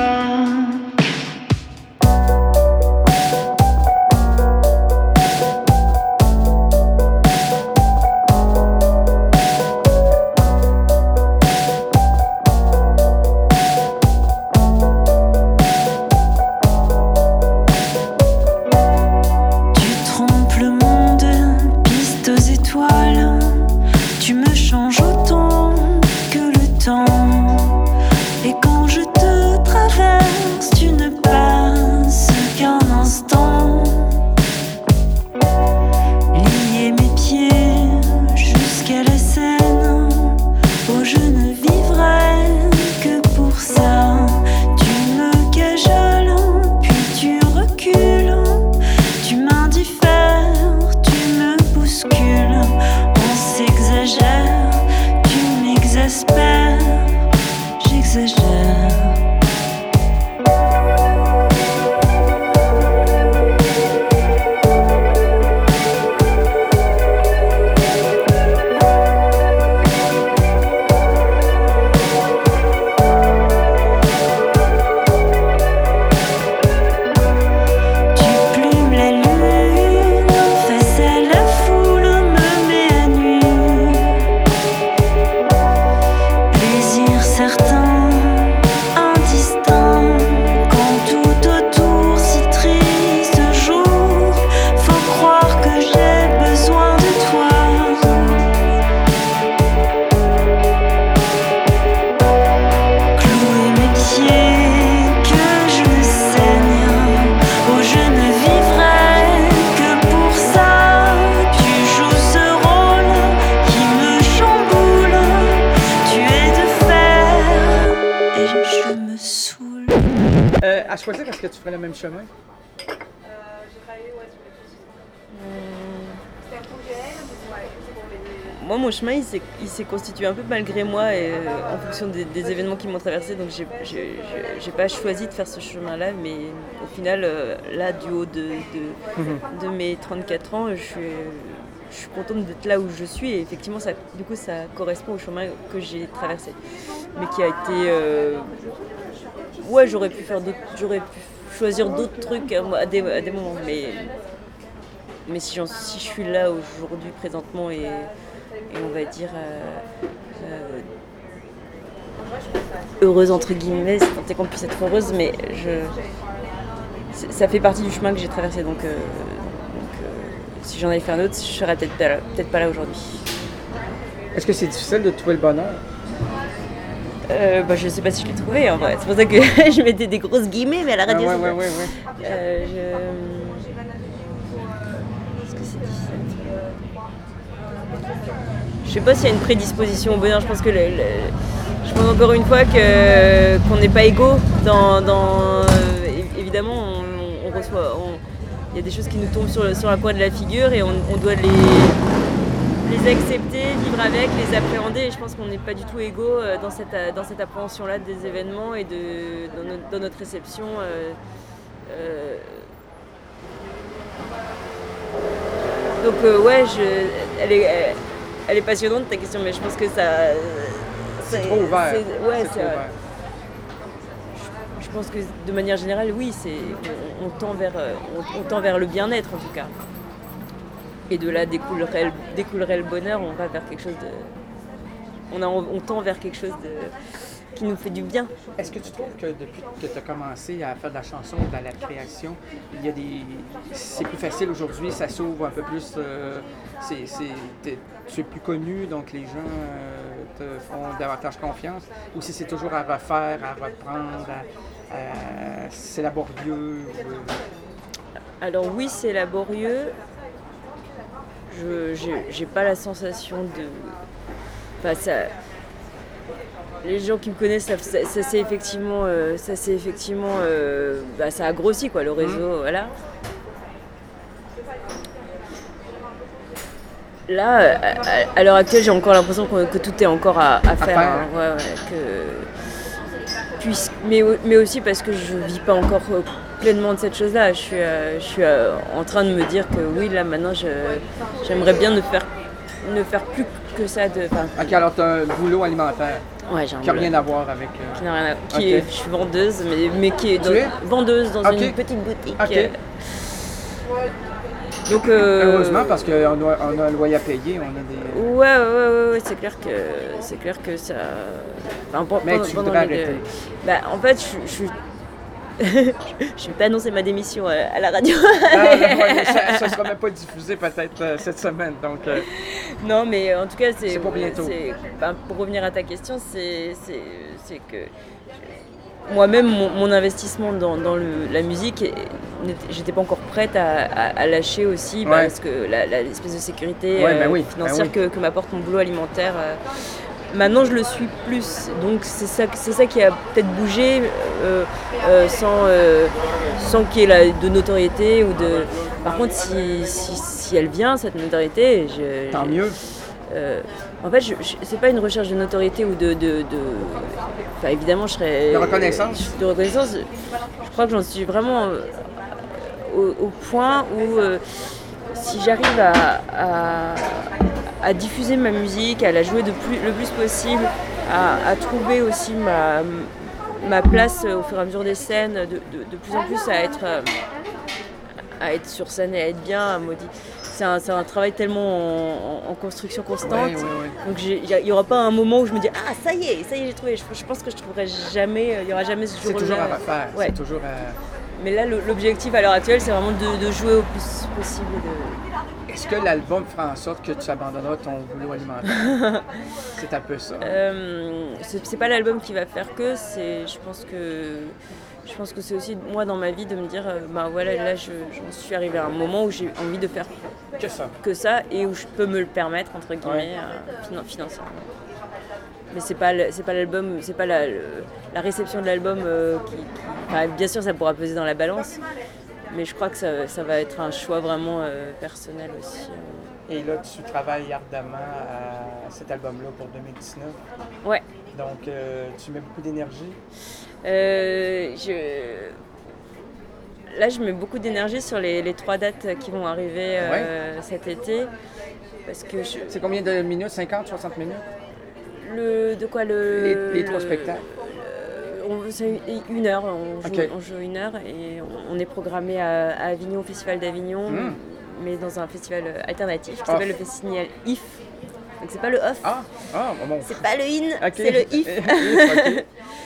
Tu trompes le monde, piste aux étoiles. Tu me changes autant que le temps. Et quand je te traverse, tu ne passes qu'un instant. Lier mes pieds jusqu'à la Seine. Oh, je ne vivrai que pour ça. Tu me cajoles, puis tu recules. Tu m'indiffères, tu me bouscules. On s'exagère, tu m'exaspères, j'exagère. Tu plumes la lune, face à la foule, me mets à nu. Plaisir certain, Euh, à choisir, est-ce que tu ferais le même chemin? Moi, mon chemin, il s'est, il s'est constitué un peu malgré moi et, euh, en fonction des, des événements qui m'ont traversé. Donc, j'ai, j'ai, j'ai pas choisi de faire ce chemin-là, mais au final, euh, là, du haut de, de, de mes trente-quatre ans, je suis, je suis contente d'être là où je suis. Et effectivement, ça, du coup, ça correspond au chemin que j'ai traversé, mais qui a été. Euh... Ouais, j'aurais pu faire d'autres, j'aurais pu choisir d'autres trucs à des, à des moments, mais mais si, si je suis là aujourd'hui, présentement, et Et on va dire euh, euh, heureuse entre guillemets, c'est tant est qu'on puisse être heureuse, mais je, ça fait partie du chemin que j'ai traversé, donc, euh, donc euh, si j'en avais fait un autre, je serais peut-être pas là, peut-être pas là aujourd'hui. Est-ce que c'est difficile de trouver le bonheur? euh, bah, Je sais pas si je l'ai trouvé en vrai, c'est pour ça que je mettais des grosses guillemets, mais à la radio. Ah, ouais, c'est ouais, ouais, ouais. Euh, je... Est-ce que c'est difficile? Je sais pas s'il y a une prédisposition au bonheur. Je pense que le, le, je pense encore une fois que qu'on n'est pas égaux. Dans, dans euh, évidemment, on, on reçoit, il y a des choses qui nous tombent sur, le, sur la coin de la figure et on, on doit les, les accepter, vivre avec, les appréhender. Et je pense qu'on n'est pas du tout égaux dans cette, dans cette appréhension-là des événements et de, dans, notre, dans notre réception. Euh, euh, donc euh, ouais, je, elle est. Elle, Elle est passionnante ta question, mais je pense que ça. C'est, c'est trop ouvert. C'est, ouais, c'est c'est, trop ouvert. Je, je pense que de manière générale, oui, c'est, on, on, tend vers, on, on tend vers le bien-être en tout cas. Et de là découlerait, découlerait le bonheur, on va vers quelque chose de. On, a, on tend vers quelque chose de, qui nous fait du bien. Est-ce que tu trouves que depuis que tu as commencé à faire de la chanson, de la création, il y a des... c'est plus facile aujourd'hui, ça s'ouvre un peu plus, euh, c'est, c'est, tu es plus connu, donc les gens euh, te font davantage confiance, ou si c'est toujours à refaire, à reprendre, à, à, c'est laborieux? Ou... Alors oui, c'est laborieux. Je j'ai, j'ai pas la sensation de... Enfin, ça... Les gens qui me connaissent, ça, ça, ça c'est effectivement, euh, ça c'est effectivement, euh, bah, ça a grossi quoi, le réseau, mmh. Voilà. Là, à, à l'heure actuelle, j'ai encore l'impression que, que tout est encore à, à faire. À hein, ouais, ouais, que, puisque, mais, mais aussi parce que je vis pas encore pleinement de cette chose-là. Je suis, euh, je suis euh, en train de me dire que oui, là maintenant, je, j'aimerais bien ne faire, ne faire plus que ça de. Ok, alors tu as un boulot alimentaire. Ouais, j'ai un qui n'a rien à voir avec. Euh... Qui n'a rien à... qui okay. est... Je suis vendeuse, mais, mais qui est dans... vendeuse dans okay. une petite boutique. Okay. Donc, euh... heureusement, parce qu'on a, on a un loyer à payer, on a des. Ouais, ouais, ouais, ouais, c'est clair que c'est clair que ça. Enfin, pour, mais tu voudrais arrêter. Bah, en fait, je suis. Je ne vais pas annoncer ma démission à la radio. Ah, ouais, ça ne sera même pas diffusé peut-être euh, cette semaine. Donc, euh... Non, mais en tout cas, c'est, c'est pour bientôt. C'est, ben, pour revenir à ta question, c'est, c'est, c'est que moi-même, mon, mon investissement dans, dans le, la musique, j'étais pas encore prête à, à, à lâcher aussi, ouais. Parce que la, la, l'espèce de sécurité ouais, ben euh, oui, financière ben oui. que, que m'apporte mon boulot alimentaire. Euh, Maintenant, je le suis plus, donc c'est ça, c'est ça qui a peut-être bougé euh, euh, sans, euh, sans qu'il y ait la, de notoriété ou de. Par contre, si, si, si elle vient, cette notoriété, je, tant mieux. Euh, en fait, je, je, c'est pas une recherche de notoriété ou de, de, de... Enfin, évidemment, je serais. De reconnaissance. De reconnaissance. Je crois que j'en suis vraiment au, au point où euh, si j'arrive à, à à diffuser ma musique, à la jouer de plus, le plus possible, à, à trouver aussi ma, ma place au fur et à mesure des scènes, de, de, de plus en plus à être, à être sur scène et à être bien, à maudit. C'est un, c'est un travail tellement en, en construction constante. Ouais, ouais, ouais. Donc il n'y aura pas un moment où je me dis ah ça y est, ça y est j'ai trouvé. Je, je pense que je trouverai jamais, il n'y aura jamais ce jour. C'est toujours à refaire. Ouais. C'est toujours à... Mais là l'objectif à l'heure actuelle c'est vraiment de, de jouer au plus possible. De... Est-ce que l'album fera en sorte que tu abandonneras ton boulot alimentaire? C'est un peu ça. Euh, c'est, c'est pas l'album qui va faire que, c'est, je pense que, je pense que c'est aussi moi dans ma vie de me dire, bah voilà, là je, j'en suis arrivée à un moment où j'ai envie de faire que ça, que ça et où je peux me le permettre entre guillemets, ouais. euh, financièrement. mais c'est pas le- c'est pas l'album, c'est pas la, le- la réception de l'album euh, qui, qui- enfin, bien sûr ça pourra peser dans la balance, mais je crois que ça, ça va être un choix vraiment euh, personnel aussi. Et là, tu travailles ardemment à cet album-là pour deux mille dix-neuf. Ouais. Donc, euh, tu mets beaucoup d'énergie. Euh, je... Là, je mets beaucoup d'énergie sur les, les trois dates qui vont arriver euh, cet été. Parce que je... C'est combien de minutes? cinquante, soixante minutes? Le... De quoi le... Les, les trois le- spectacles. le- on- C'est une heure, on joue, Ok. on joue une heure et on, on est programmé à, à Avignon, au Festival d'Avignon, Mm. mais dans un festival alternatif qui Ah. s'appelle le Festival I F. Donc c'est pas le off, Ah, ah bon. c'est pas le in, Ok. c'est le I F. Ok.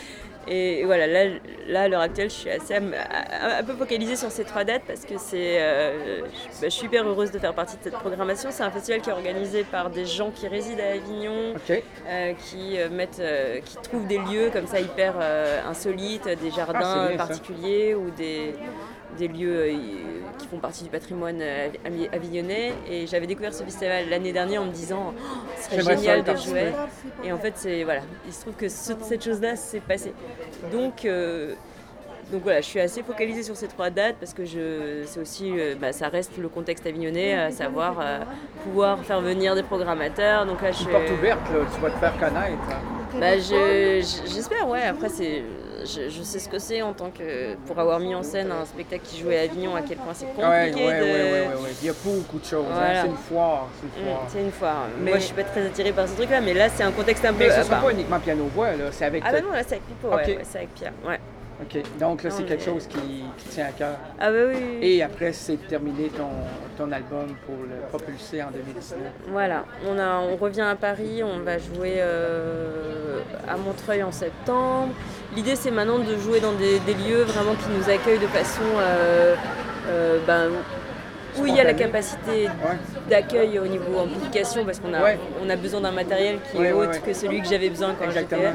Et voilà, là, là, à l'heure actuelle, je suis assez un, un peu focalisée sur ces trois dates parce que c'est, euh, je, bah, je suis hyper heureuse de faire partie de cette programmation. C'est un festival qui est organisé par des gens qui résident à Avignon, OK. euh, qui euh, mettent, euh, qui trouvent des lieux comme ça hyper euh, insolites, des jardins Ah, c'est bien, ça. particuliers ou des, des lieux euh, qui font partie du patrimoine euh, avi- avignonnais. Et j'avais découvert ce festival l'année dernière en me disant oh, ce serait J'aimerais ça génial y de participer. jouer. Et en fait, c'est voilà, il se trouve que ce- cette chose-là s'est passée. Donc, euh, donc voilà, je suis assez focalisée sur ces trois dates parce que je, c'est aussi, euh, bah, ça reste le contexte avignonnais, à savoir euh, pouvoir faire venir des programmateurs. Donc là, je Une porte ouverte, là, tu vas te faire connaître. bah, je, je- j'espère, ouais. Après, c'est, je, je sais ce que c'est en tant que pour avoir mis en scène un spectacle qui jouait à Avignon, à quel point c'est compliqué Ouais, ouais, de. ouais, ouais, ouais, ouais. Il y a beaucoup de choses. hein. Voilà. C'est une foire. C'est une Mm, foire. c'est une fois. Mais- Moi, je suis pas très attirée par ce truc-là, mais là, c'est un contexte un peu. Mais ce à ne sera part. pas uniquement piano-voix, là. C'est avec. Ah bah non, là, c'est avec Pipo, ouais, Ok. ouais, c'est avec Pierre. Ouais. OK. Donc, là, c'est Non, quelque mais- chose qui, qui tient à cœur. Ah bah oui. oui, oui. Et après, c'est de terminer ton, ton album pour le propulser en deux mille dix-neuf. Voilà, on, a, on revient à Paris, on va jouer euh, à Montreuil en septembre. L'idée, c'est maintenant de jouer dans des, des lieux vraiment qui nous accueillent de façon euh, euh, ben, où il y a la Spontané. capacité Ouais. d'accueil au niveau amplification parce qu'on a, Ouais. on a besoin d'un matériel qui Ouais, est ouais, autre ouais. que celui que j'avais besoin quand j'étais Exactement.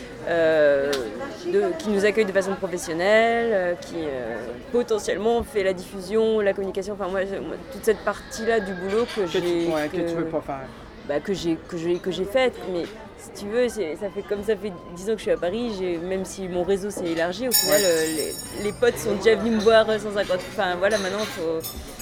euh, de- qui nous accueille de façon professionnelle, euh, qui euh, potentiellement fait la diffusion, la communication, enfin moi, moi, toute cette partie-là du boulot que, Que tu, j'ai ouais, que tu veux pas faire. bah, que j'ai que j'ai que j'ai faite, mais si tu veux, c'est- ça fait comme ça fait dix ans que je suis à Paris, j'ai, même si mon réseau s'est élargi, au final, Ouais. euh, les, les potes sont déjà venus me voir euh, sans cinquante. Enfin voilà, maintenant, faut...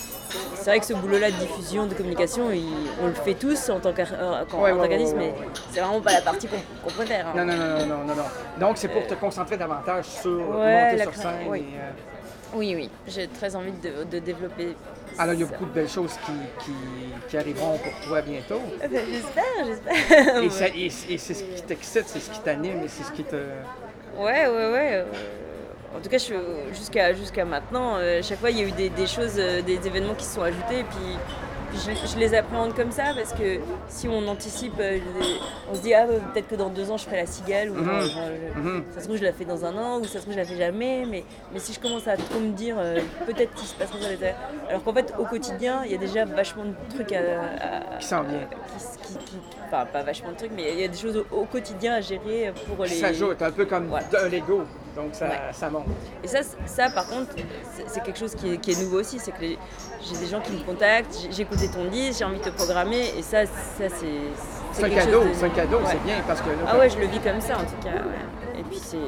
c'est vrai que ce boulot-là de diffusion, de communication, il- on le fait tous en tant qu'ar- euh, qu'en- Ouais, en ouais, qu'organisme, ouais, ouais, mais ouais. c'est vraiment pas la partie qu'on, qu'on préfère. hein. Non, non, non, non, non, non, non. Donc, c'est pour te concentrer davantage sur Ouais, monter la sur cra- scène. oui. Et, euh, Oui, oui, j'ai très envie de, de développer. alors, il y a ça. beaucoup de belles choses qui, qui, qui arriveront pour toi bientôt. Euh, J'espère, j'espère. Et, ça- et- et c'est ce qui t'excite, c'est ce qui t'anime et c'est ce qui te. Ouais, ouais, ouais. euh, En tout cas, je- jusqu'à jusqu'à maintenant, euh, chaque fois, il y a eu des, des choses, euh, des événements qui se sont ajoutés. Et puis, puis je, je les appréhende comme ça parce que si on anticipe, euh, les- on se dit, ah, euh, peut-être que dans deux ans, je ferai la cigale. Ou genre, Mhm. genre, je- Mhm. ça se trouve, je la fais dans un an. Ou ça se trouve, je la fais jamais. Mais, mais si je commence à trop me dire, euh, peut-être qu'il se passera ça. ça. Alors qu'en fait, au quotidien, il y a déjà vachement de trucs à. à- Qui s'en vient. qui- qui- qui- enfin, pas vachement de trucs, mais il y a des choses au, au quotidien à gérer pour les. Ça s'ajoute un peu comme Voilà. un Lego. Donc, ça, Ouais. ça monte. Et ça, c- ça par contre, c'est- c'est quelque chose qui est, qui est nouveau aussi, c'est que les- j'ai des gens qui me contactent, j'ai- j'ai écouté ton disque, j'ai envie de te programmer, et ça, ça c'est... C'est un quelque cadeau, chose de- c'est un cadeau, Ouais. c'est bien parce que là, Ah ouais, je le vis comme ça en tout cas, ouais. Et puis c'est...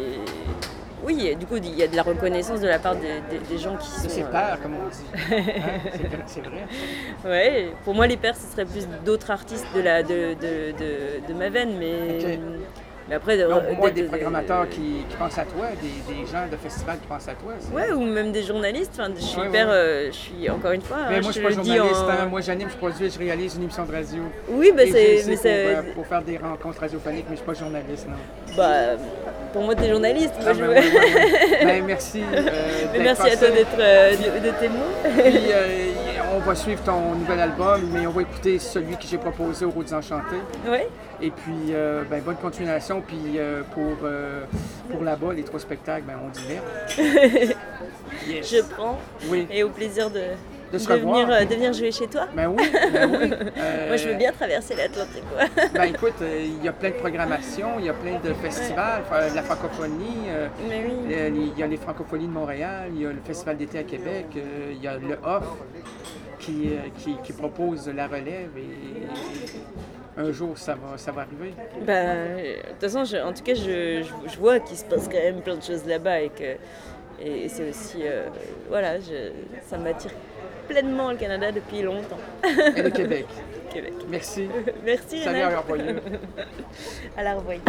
Oui, et du coup, il y a de la reconnaissance de la part des, des- des gens qui sont... de ses euh, pairs, comme on dit. Hein, c'est vrai- c'est vrai. Ouais, pour moi, les pairs, ce serait plus d'autres artistes de, la, de, de, de, de ma veine, mais... Ok. Mais après... de- Donc, au moins de- des de- programmateurs qui, qui pensent à toi, des, des gens de festival qui pensent à toi. c'est- Ouais, ou même des journalistes, enfin, je suis Ouais, hyper... ouais. euh, je suis, encore une fois... Mais hein, moi, je suis te pas le dis journaliste. en- hein. Moi, j'anime, je produis, je réalise une émission de radio. Oui, bah Et c'est... je sais mais pour, c'est- euh, pour faire des rencontres radiophoniques, mais je suis pas journaliste, non. Bah, pour moi, t'es journaliste. Moi, Ah, je ben, veux- ouais, ouais, ouais. Ben, merci. euh, Mais d'être merci à passé. toi d'être euh, de, de tes mots. Puis, euh, on va suivre ton nouvel album, mais on va écouter celui que j'ai proposé aux Routes Enchantées. Ouais. Et puis, euh, ben, bonne continuation. Puis, euh, pour, euh, pour là-bas, les trois spectacles, ben, on divers. Yes. Je prends. Oui. Et au plaisir de, De se de, revoir. venir, euh, de venir jouer chez toi. Ben oui, ben oui. Euh, Moi, je veux bien traverser l'Atlantique. quoi. Ben écoute, euh, il y a plein de programmations, il y a plein de festivals, euh, la francophonie, euh, Mais oui. euh, il y a les francophonies de Montréal, il y a le Festival d'été à Québec, euh, il y a le Off qui, euh, qui, qui propose la relève et, et un jour ça va, ça va arriver? Ben, de toute façon, je- en tout cas, je, je- je vois qu'il se passe quand même plein de choses là-bas et que et c'est aussi, euh, voilà, je- ça m'attire pleinement le Canada depuis longtemps. Et le Québec. Québec. Merci. Merci, Salut Lionel. à l'envoyé. À la revoyure.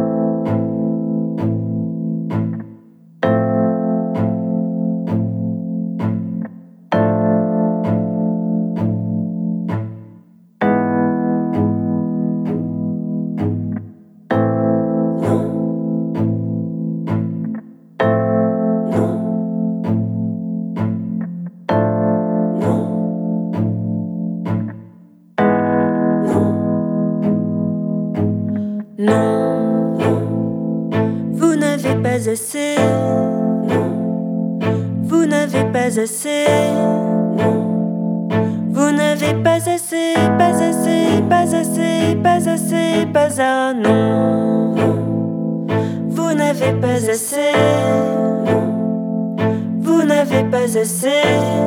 Non, vous n'avez pas assez. Vous n'avez pas assez. Vous n'avez pas assez, pas assez, pas assez, pas assez, pas un non. Vous n'avez pas assez. Vous n'avez pas assez.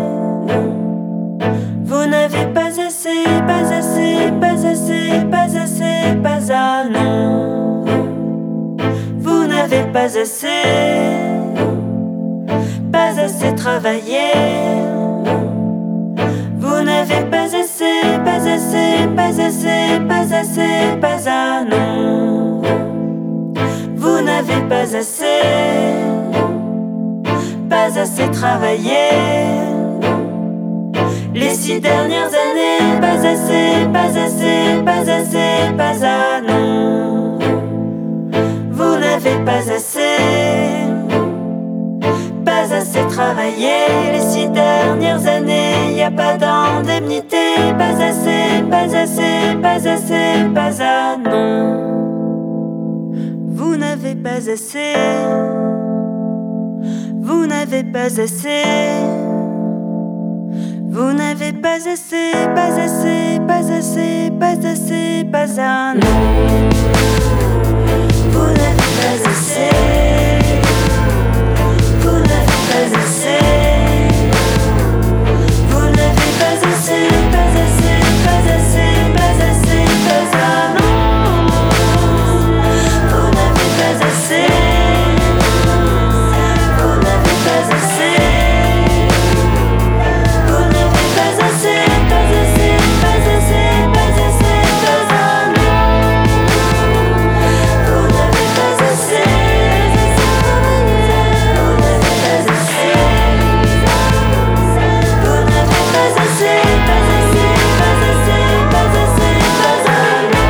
Vous n'avez pas assez, pas assez, pas assez, pas assez, pas un non. Vous n'avez pas assez, pas assez travaillé. Vous n'avez pas assez, pas assez, pas assez, pas assez, pas un non. Vous n'avez pas assez, pas assez travaillé. Les six dernières années, pas assez, pas assez, pas assez, pas un non. Vous n'avez pas assez, pas assez travaillé. Les six dernières années, y a pas d'indemnité, pas assez, pas assez, pas assez, pas un non. Vous n'avez pas assez, vous n'avez pas assez. Vous n'avez pas assez, pas assez, pas assez, pas assez, pas un non. Vous n'avez pas assez. Vous n'avez pas assez. Vous n'avez pas assez, pas assez, pas assez, pas assez, pas un non. Vous n'avez pas assez. Vous n'avez pas assez. Vous n'avez pas assez, pas assez, pas assez, pas assez, pas un non. Vous n'avez pas assez. Vous n'avez pas assez. Vous n'avez pas assez, pas assez, pas assez, pas assez, pas un non.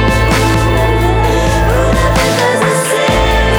Vous n'avez pas assez.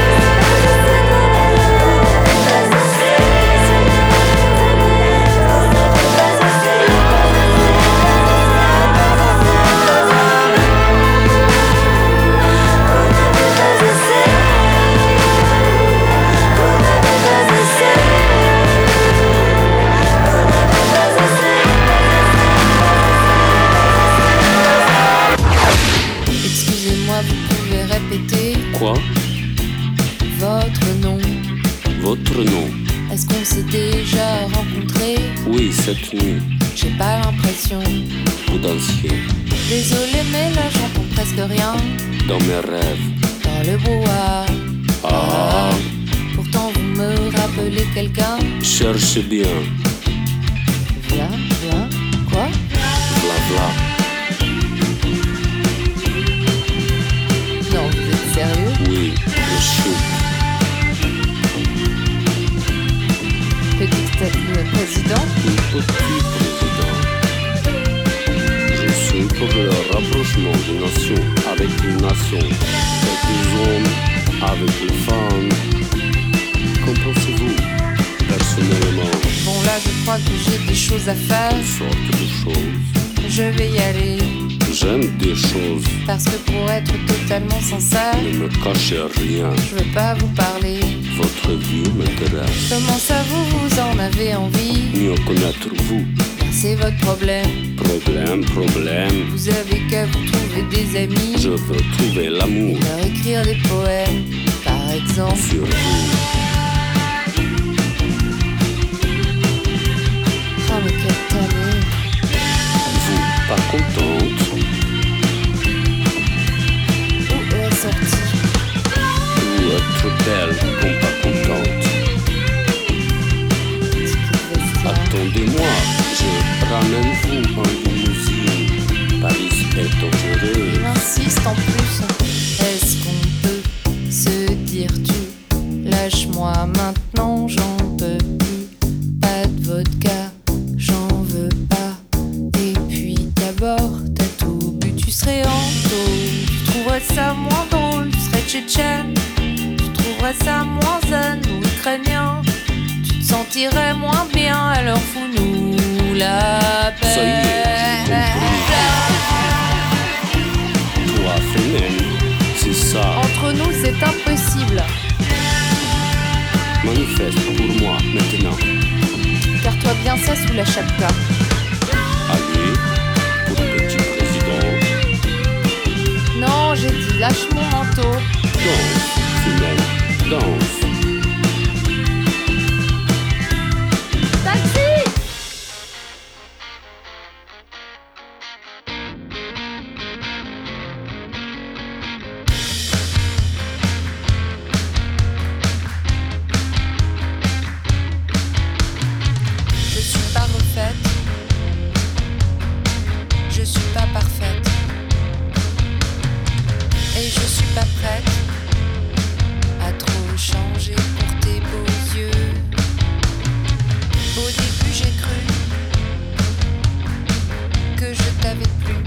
Excusez-moi, vous pouvez répéter Quoi? votre nom? Votre nom? Est-ce qu'on s'est déjà rencontrés? Oui, cette nuit. J'ai pas l'impression. Vous dansiez. Désolé, mais là j'entends presque rien. Dans mes rêves. Dans le brouhaha. Ah, Pourtant vous me rappelez quelqu'un. cherchez bien. Viens, viens. Quoi? Vla vla. Non, vous êtes sérieux? Oui, je suis. Petit euh, président? Un petit président. Je suis pour le rapprochement des nations avec les nations, et des hommes avec les femmes. Qu'en pensez-vous, personnellement? Bon là je crois que j'ai des choses à faire. Toutes sortes de choses. Je vais y aller. J'aime des choses. Parce que pour être totalement sincère, Ne me cachez rien. je veux pas vous parler. Votre vie m'intéresse. Comment ça vous, vous en avez envie? Mieux connaître vous. Ben, c'est votre problème. Problème, problème. Vous avez qu'à vous trouver des amis. Je veux trouver l'amour Leur écrire des poèmes, par exemple. sur vous. Oh mais quelle tannée. Vous, pas contente? être belle comme pas contente. Attendez-moi, je ramène vous en limousine. Paris est dangereux. Il insiste en plus. Est-ce qu'on peut se dire tu? Lâche-moi maintenant, j'en peux plus. Pas de vodka, j'en veux pas. Et puis d'abord, t'as tout bu, tu serais en taux. Tu trouverais ça moins drôle, tu serais tchétchène. Tu trouverais ça moins zen ou ukrainien. Tu te sentirais moins bien, alors fous-nous la paix. Ça y est, j'ai compris. Toi, Fenel, c'est ça. Entre nous, c'est impossible. Manifeste pour moi maintenant. Garde-toi bien ça sous la chapka. Allez, pour le petit président. Non, j'ai dit lâche mon manteau. Danse, Fenel, danse. Taxi! Je suis pas refaite. Je suis pas parfaite. Et je suis pas prête à trop changer pour tes beaux yeux. Au début j'ai cru que je t'avais plus.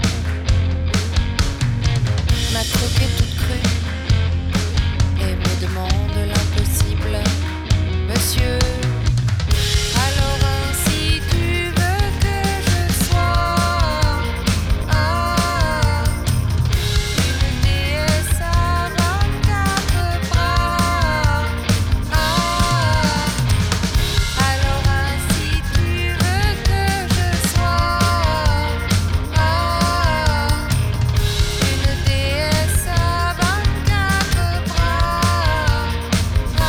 M'a croquée toute crue et me demande l'impossible. Monsieur, alors ainsi tu veux que je sois ah, une déesse à vingt-quatre bras. Ah, alors ainsi tu veux que je sois ah, une déesse à vingt-quatre bras. Ah,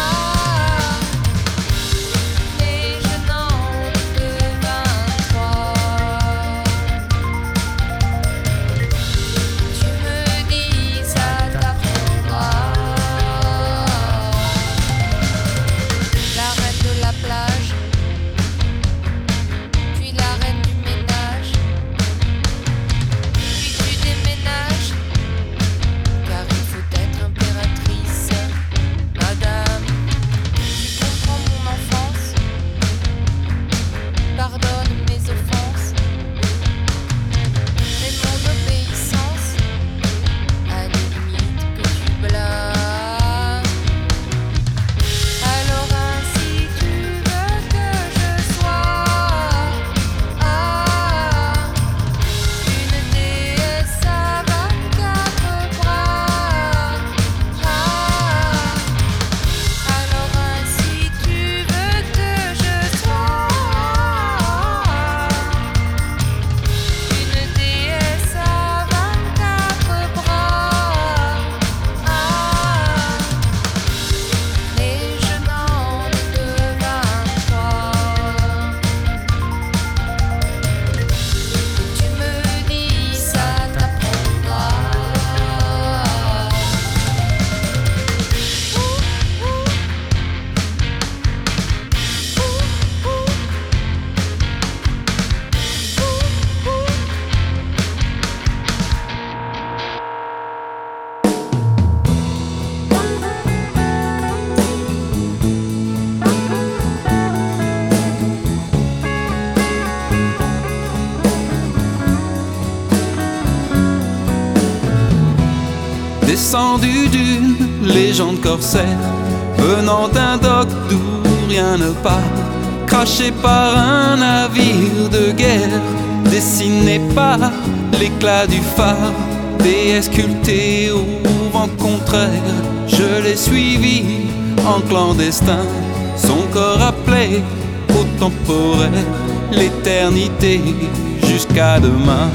et je n'en veux vingt-trois. Tu me dis ça t'apprendra. La reine de la plage, puis la reine du ménage, puis tu déménages, car il faut être impératrice, madame. Tu comprends mon enfance, pardonne mes offenses, mais mon obéissance à la limite que tu blâmes. Alors ainsi tu veux que je sois ah, une déesse à vingt-quatre bras. Ah, alors ainsi tu veux que je sois une déesse à vingt-quatre bras. Ah, et je n'en ai que vingt-trois. Tu me dis ça t'apprendra. Descendu d'une légende corsaire, venant d'un dock d'où rien ne part, craché par un navire de guerre, dessiné par l'éclat du phare, déesse sculptée au vent contraire. Je l'ai suivi en clandestin, son corps appelé au temporaire, l'éternité jusqu'à demain.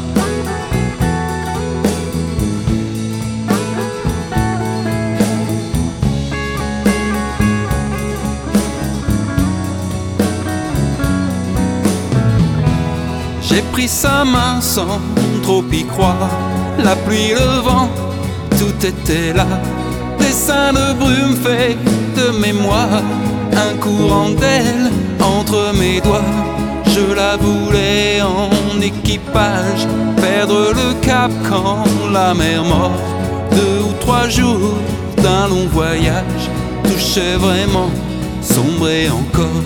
J'ai pris sa main sans trop y croire. La pluie, le vent, tout était là. dessin de brume fait de mémoire un courant d'aile entre mes doigts. Je la voulais en équipage, perdre le cap quand la mer mord. Deux ou trois jours d'un long voyage touchait vraiment sombrer encore.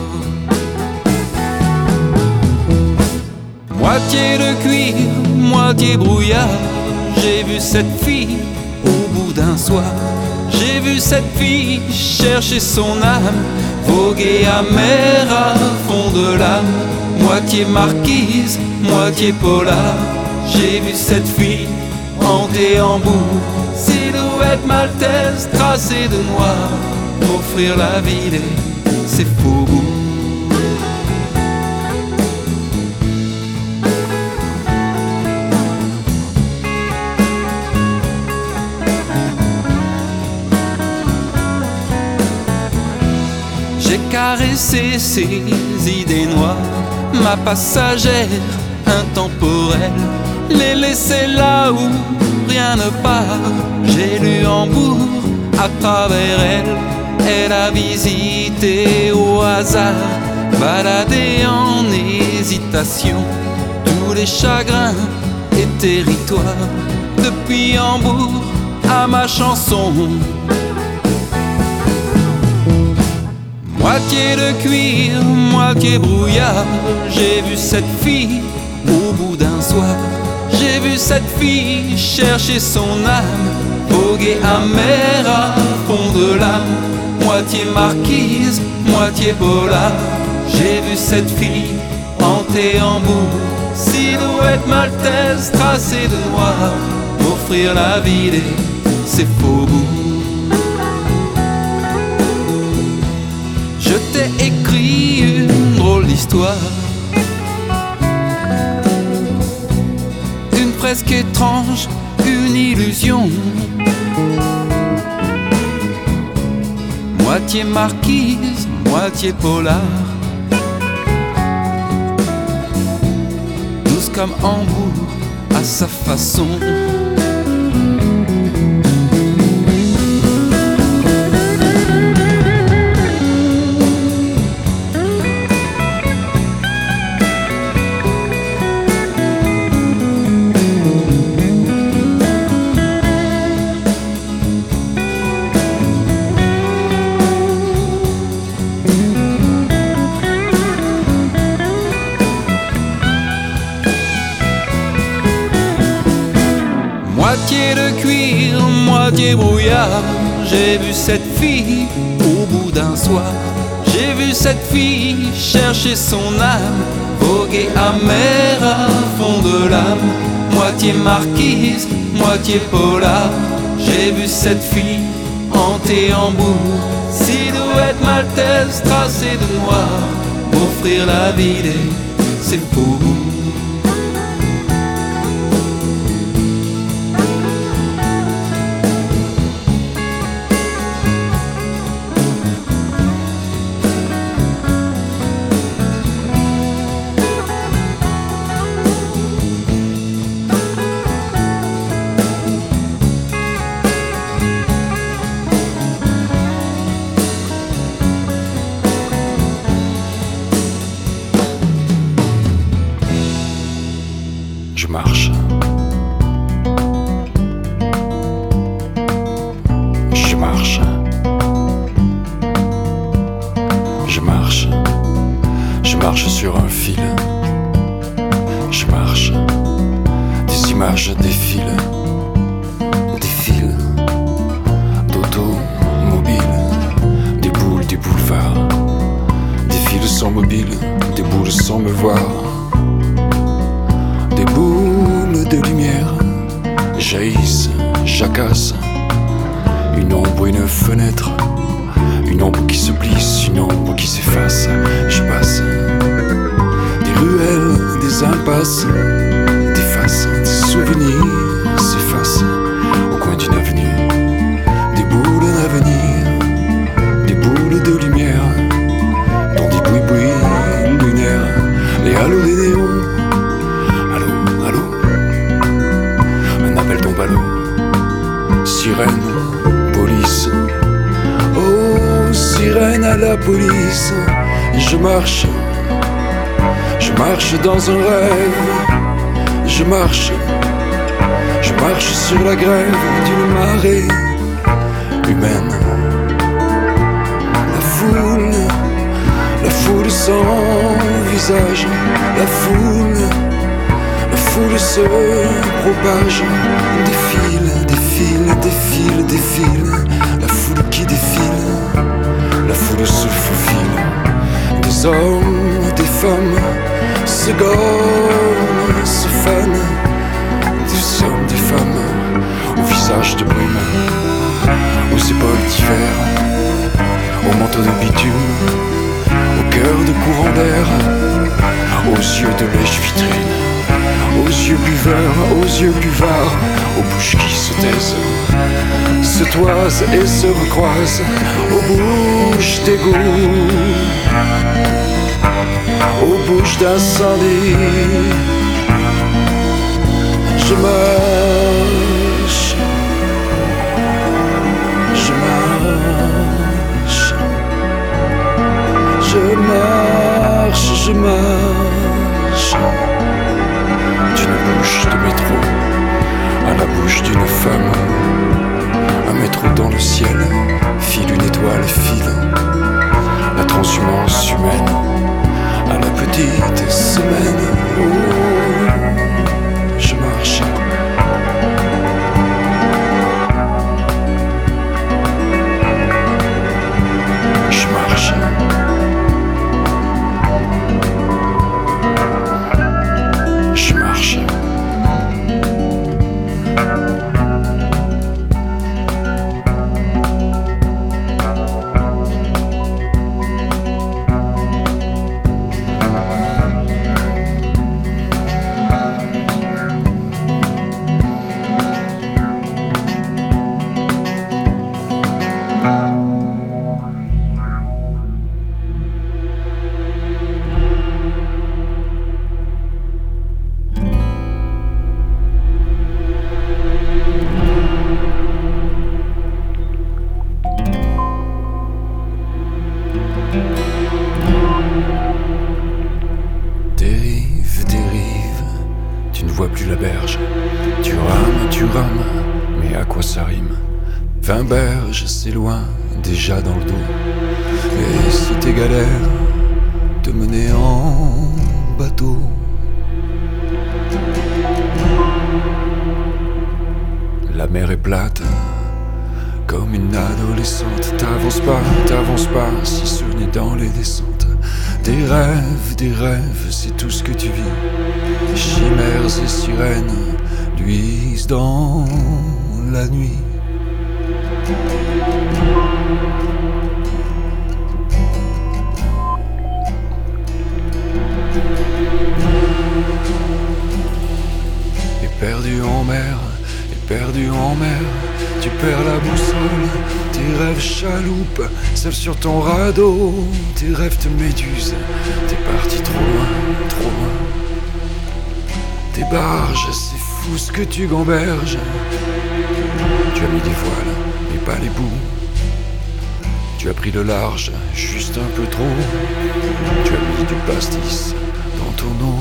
Moitié de cuir, moitié brouillard, j'ai vu cette fille au bout d'un soir. J'ai vu cette fille chercher son âme, voguer amère à fond de l'âme. Moitié marquise, moitié polar, j'ai vu cette fille hantée en boue. Silhouette maltaise tracée de noir, m'offrir la ville et ses faubourgs. J'ai caressé ses idées noires, ma passagère intemporelle, les laisser là où rien ne part. J'ai lu Hambourg à travers elle, elle a visité au hasard, baladé en hésitation tous les chagrins et territoires. Depuis Hambourg à ma chanson, moitié de cuir, moitié brouillard, j'ai vu cette fille au bout d'un soir. J'ai vu cette fille chercher son âme, voguer amère à fond de l'âme. Moitié marquise, moitié polar, j'ai vu cette fille hantée en boue. Silhouette maltaise tracée de noir, m'offrir la ville et ses faubourgs. Je t'ai écrit une drôle d'histoire, une presque étrange, une illusion. Moitié marquise, moitié polar, douce comme Hambourg à sa façon. Moitié de cuir, moitié brouillard, j'ai vu cette fille au bout d'un soir. J'ai vu cette fille chercher son âme, voguer amère à fond de l'âme. Moitié marquise, moitié polar, j'ai vu cette fille hantée en boue. Silhouette maltaise tracée de noir, m'offrir la ville et ses faubourgs. Je marche, je marche, je marche, je marche sur un fil, je marche, des images défilent, des fils d'automobiles, des boules, des boulevards, des fils sans mobile, des boules sans me voir. Des boules de lumière jaillissent, jacassent. Une ombre, une fenêtre, une ombre qui se plisse, une ombre qui s'efface. Je passe des ruelles, des impasses, des faces, des souvenirs s'effacent au coin d'une avenue. Des boules d'avenir, des boules de lumière, dans des bruits-bruits lunaires, les halos des néons. Sirène, police, la police. Je marche, je marche dans un rêve. Je marche, je marche sur la grève d'une marée humaine. La foule, la foule sans visage. La foule, la foule se propage. Défile, défile, défile, défile. La foule qui défile, la foule se faufile. Des hommes, des femmes se gomment, se fanent. Des hommes, des femmes au visage de brume, aux épaules d'hiver, au manteau de bitume, au cœur de courant d'air, aux yeux de lèche-vitrine, aux yeux buveurs, aux yeux buvards, aux bouches qui se taisent, se toisent et se recroisent, aux bouches d'égout, aux bouches d'incendie. Je marche, je marche, je marche, je marche d'une bouche de métro à la bouche d'une femme. Un métro dans le ciel, file une étoile, file la transhumance humaine à la petite semaine. Oh, je marche. Je marche. Je marche. Dérive, dérive, tu ne vois plus la berge. Tu rames, tu rames, mais à quoi ça rime? Vingt berges, c'est loin, déjà dans le dos. Et si tes galères te menaient en bateau, la mer est plate, comme une adolescente. T'avances pas, t'avances pas, si ce n'est dans les descentes. Des rêves, des rêves, c'est tout ce que tu vis. Chimères et sirènes luisent dans la nuit. Et perdu en mer, et perdu en mer, tu perds la boussole. Tes rêves chaloupent, seul sur ton radeau. Tes rêves te médusent, t'es parti trop loin, trop loin. Tes barges, c'est fou ce que tu gamberges. Tu as mis des voiles, mais pas les bouts. Tu as pris le large, juste un peu trop. Tu as mis du pastis dans ton eau.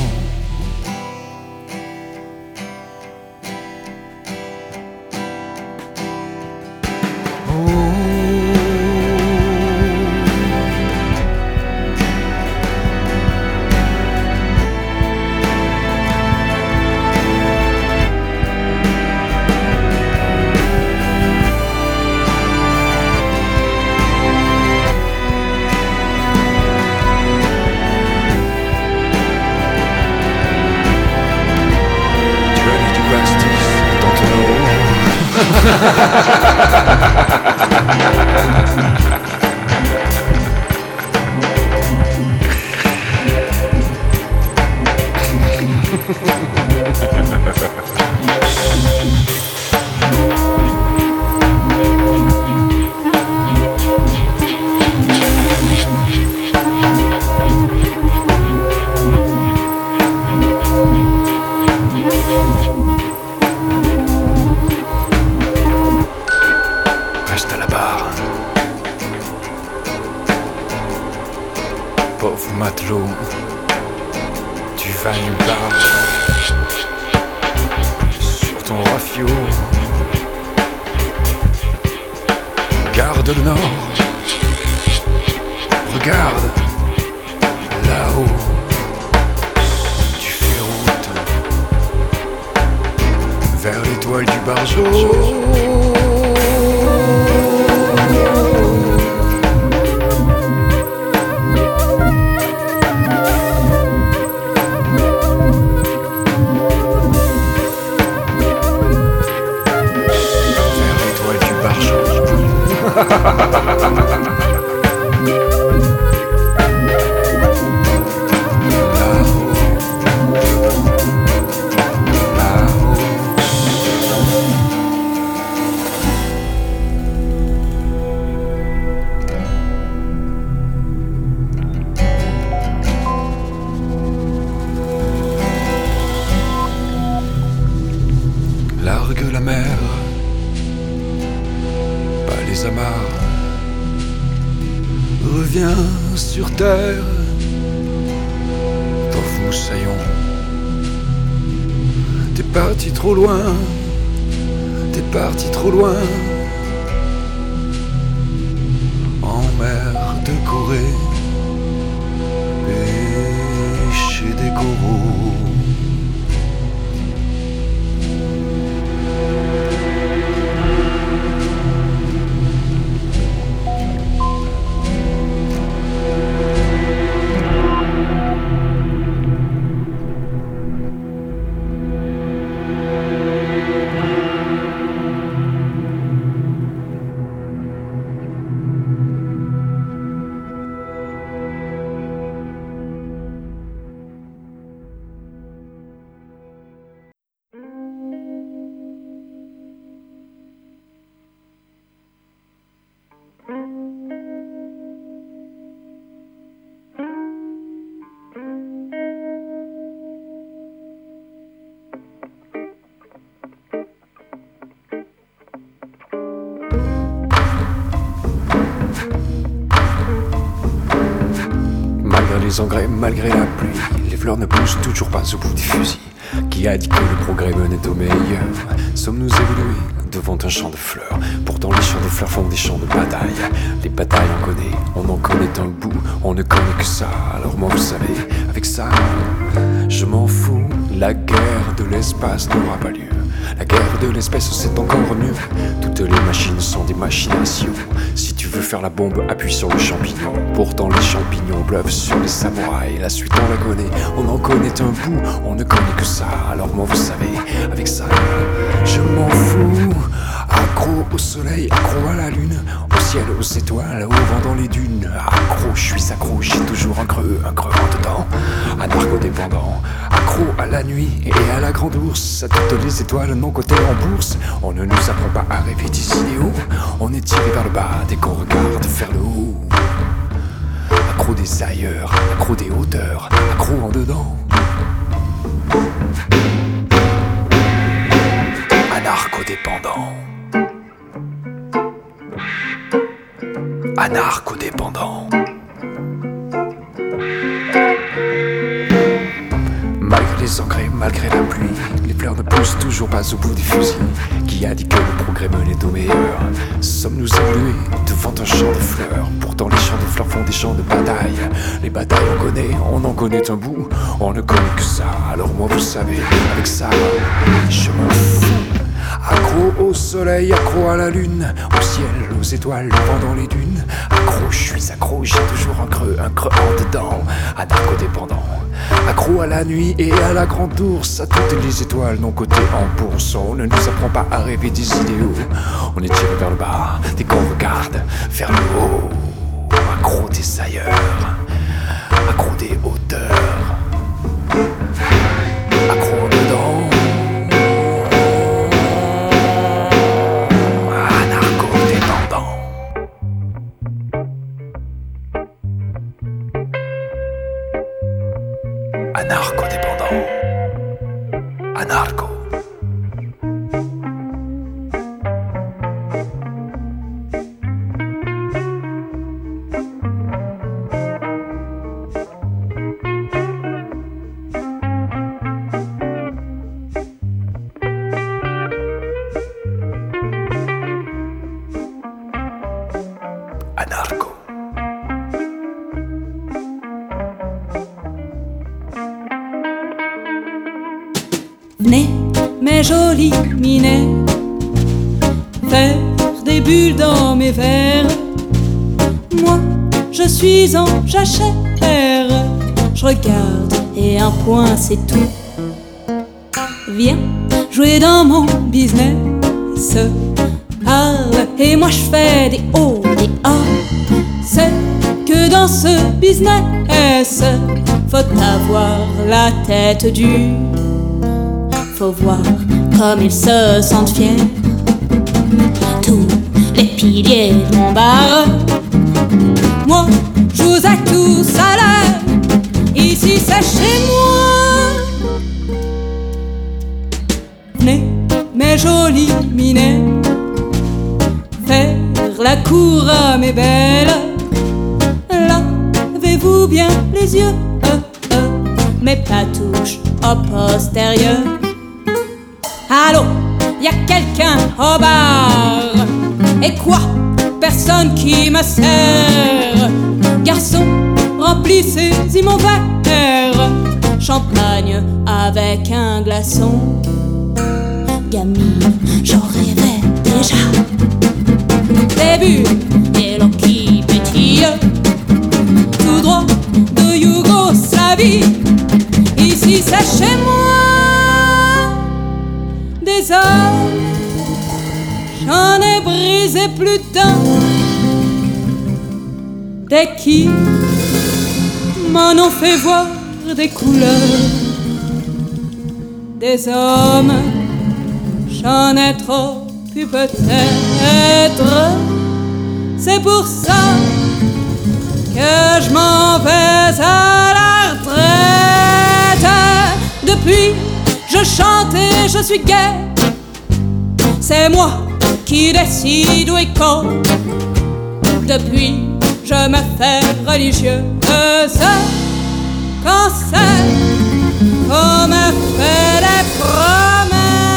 matelot, tu vas nulle part. Sur ton rafio, garde le nord. Regarde, là-haut, tu fais route vers l'étoile du Bargeau. Largue la mer, pas les amarres. Reviens sur terre, pauvre moussaillon. T'es parti trop loin, t'es parti trop loin. En mer de Corée, pêcher des coraux. Les engrais malgré la pluie, les fleurs ne poussent toujours pas au bout des fusils. Qui a dit que le progrès menait au meilleur? Sommes-nous évolués devant un champ de fleurs? Pourtant les champs de fleurs font des champs de bataille. Les batailles on connaît, on en connaît un bout, on ne connaît que ça. Alors moi vous savez, avec ça, je m'en fous. La guerre de l'espace n'aura pas lieu. La guerre de l'espèce c'est encore mieux. Toutes les machines sont des machinations. Si tu veux faire la bombe, appuie sur le champignon. Pourtant les champignons bluffent sur les samouraïs. La suite on la connaît, on en connaît un bout, on ne connaît que ça. Alors moi vous savez, avec ça, je m'en fous. Accro au soleil, accro à la lune, au ciel, aux étoiles, au vent dans les dunes. Accro, je suis accro, j'ai toujours un creux, un creux en dedans. Anarcho-dépendant, accro à la nuit et à la grande ours, à toutes les étoiles non cotées en bourse. On ne nous apprend pas à rêver des idéaux, on est tiré vers le bas dès qu'on regarde vers le haut. Accro des ailleurs, accro des hauteurs, accro en dedans. Anarcho-dépendant. Anarcho-dépendant. Malgré les engrais, malgré la pluie, les fleurs ne poussent toujours pas au bout des fusils. Qui a dit que le progrès menait au meilleur? Sommes-nous évolués devant un champ de fleurs? Pourtant les champs de fleurs font des champs de bataille. Les batailles on connaît, on en connaît un bout, on ne connaît que ça. Alors moi vous savez, avec ça, je m'en fous. Accro au soleil, accro à la lune, au ciel, aux étoiles, au vent dans les dunes. Accro, je suis accro, j'ai toujours un creux, un creux en dedans. Anarcho-dépendant. Accro à la nuit et à la grande ours, à toutes les étoiles non cotées en bourse. On ne nous apprend pas à rêver des idéaux, on est tiré vers le bas dès qu'on regarde vers le haut. Accro des ailleurs, accro des hauteurs, accro dedans. Anarcho-dépendant. Anarcho. Largo. Venez, mes jolies minets, faire des bulles dans mes verres. Moi, je suis en jachère, je regarde et un point c'est tout. Viens jouer dans mon business, parle et moi je fais des hauts, des A. C'est que dans ce business, faut avoir la tête dure. Faut voir comme ils se sentent fiers. Tous les piliers de mon bar, moi je vous ai tous à l'air. Ici c'est chez moi. Venez mes jolis minets, faire la cour à mes belles. Lavez-vous bien les yeux, euh, euh, mais pas touche au postérieur. Allô, y'a quelqu'un au bar? Et quoi? Personne qui me sert. Garçon, remplissez-y mon verre. Champagne avec un glaçon. Gamine, j'en rêvais déjà. Des bulles et l'eau qui pétille, tout droit de Yougoslavie. Ici c'est chez moi. Des hommes, j'en ai brisé plus d'un. Des qui m'en ont fait voir des couleurs. Des hommes, j'en ai trop pu peut-être. C'est pour ça que je m'en vais à la retraite. Depuis je chante et je suis gai. C'est moi qui décide où et quand. Depuis, je me fais religieuse. Quand c'est qu'on me fait des promesses.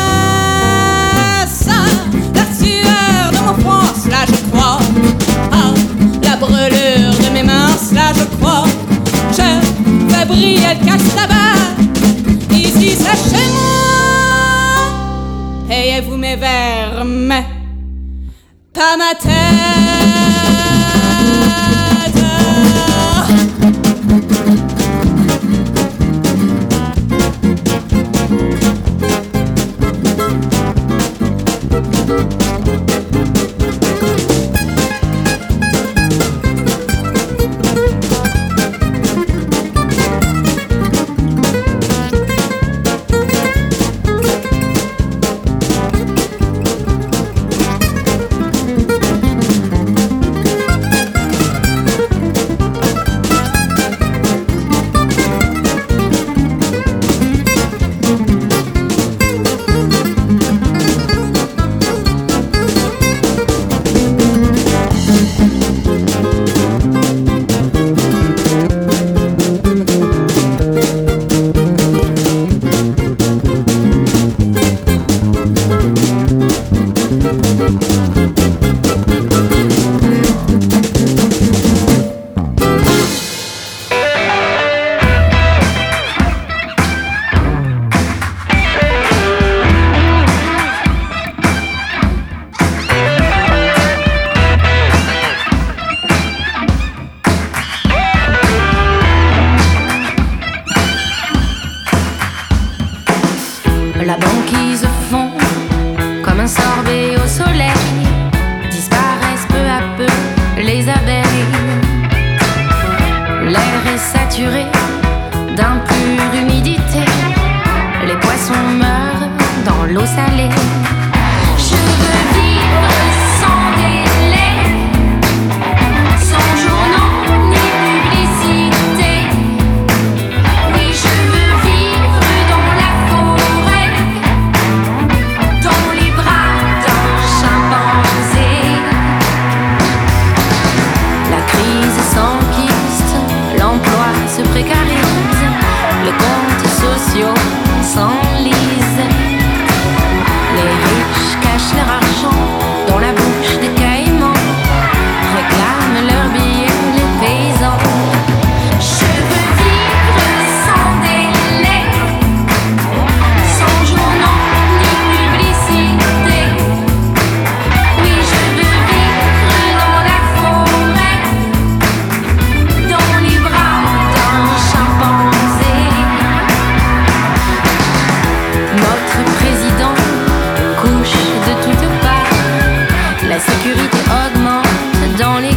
La sueur de mon front, là je crois. Ah, la brûlure de mes mains, là je crois. Je fais briller le casse-tabac. Ici c'est chez moi. Payez-vous mes verres, mais pas ma tête.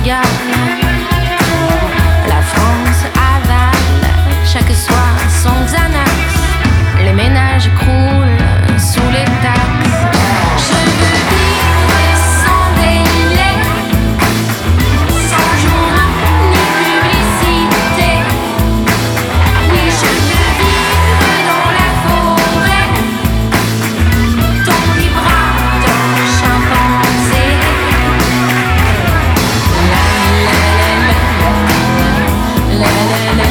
régale. La France avale chaque soir son Xanax. Les ménages croulent sous les taxes. Je veux vivre sans délai, sans journal ni publicité. Oui, je veux vivre dans la forêt, dans les bras d'un chimpanzé. La la la la la la la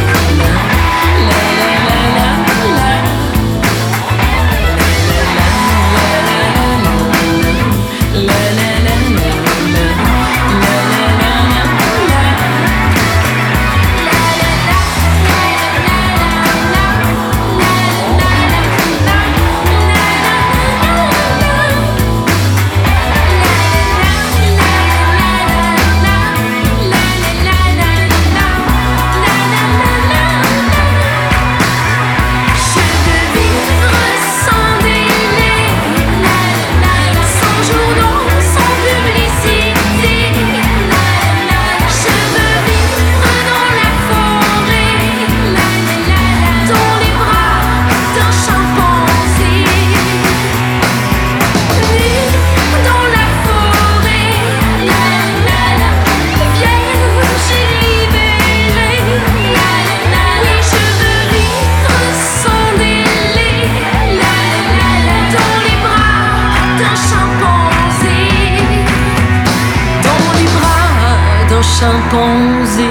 chimpanzé.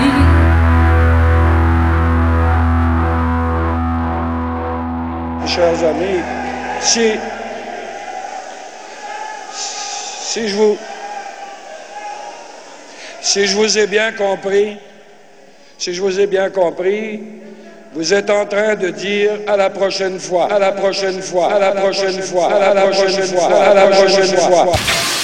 Chers amis, si, si je vous, si je vous ai bien compris, si je vous ai bien compris, vous êtes en train de dire à la prochaine fois, à la prochaine fois, à la prochaine fois, à la prochaine fois, à la prochaine fois.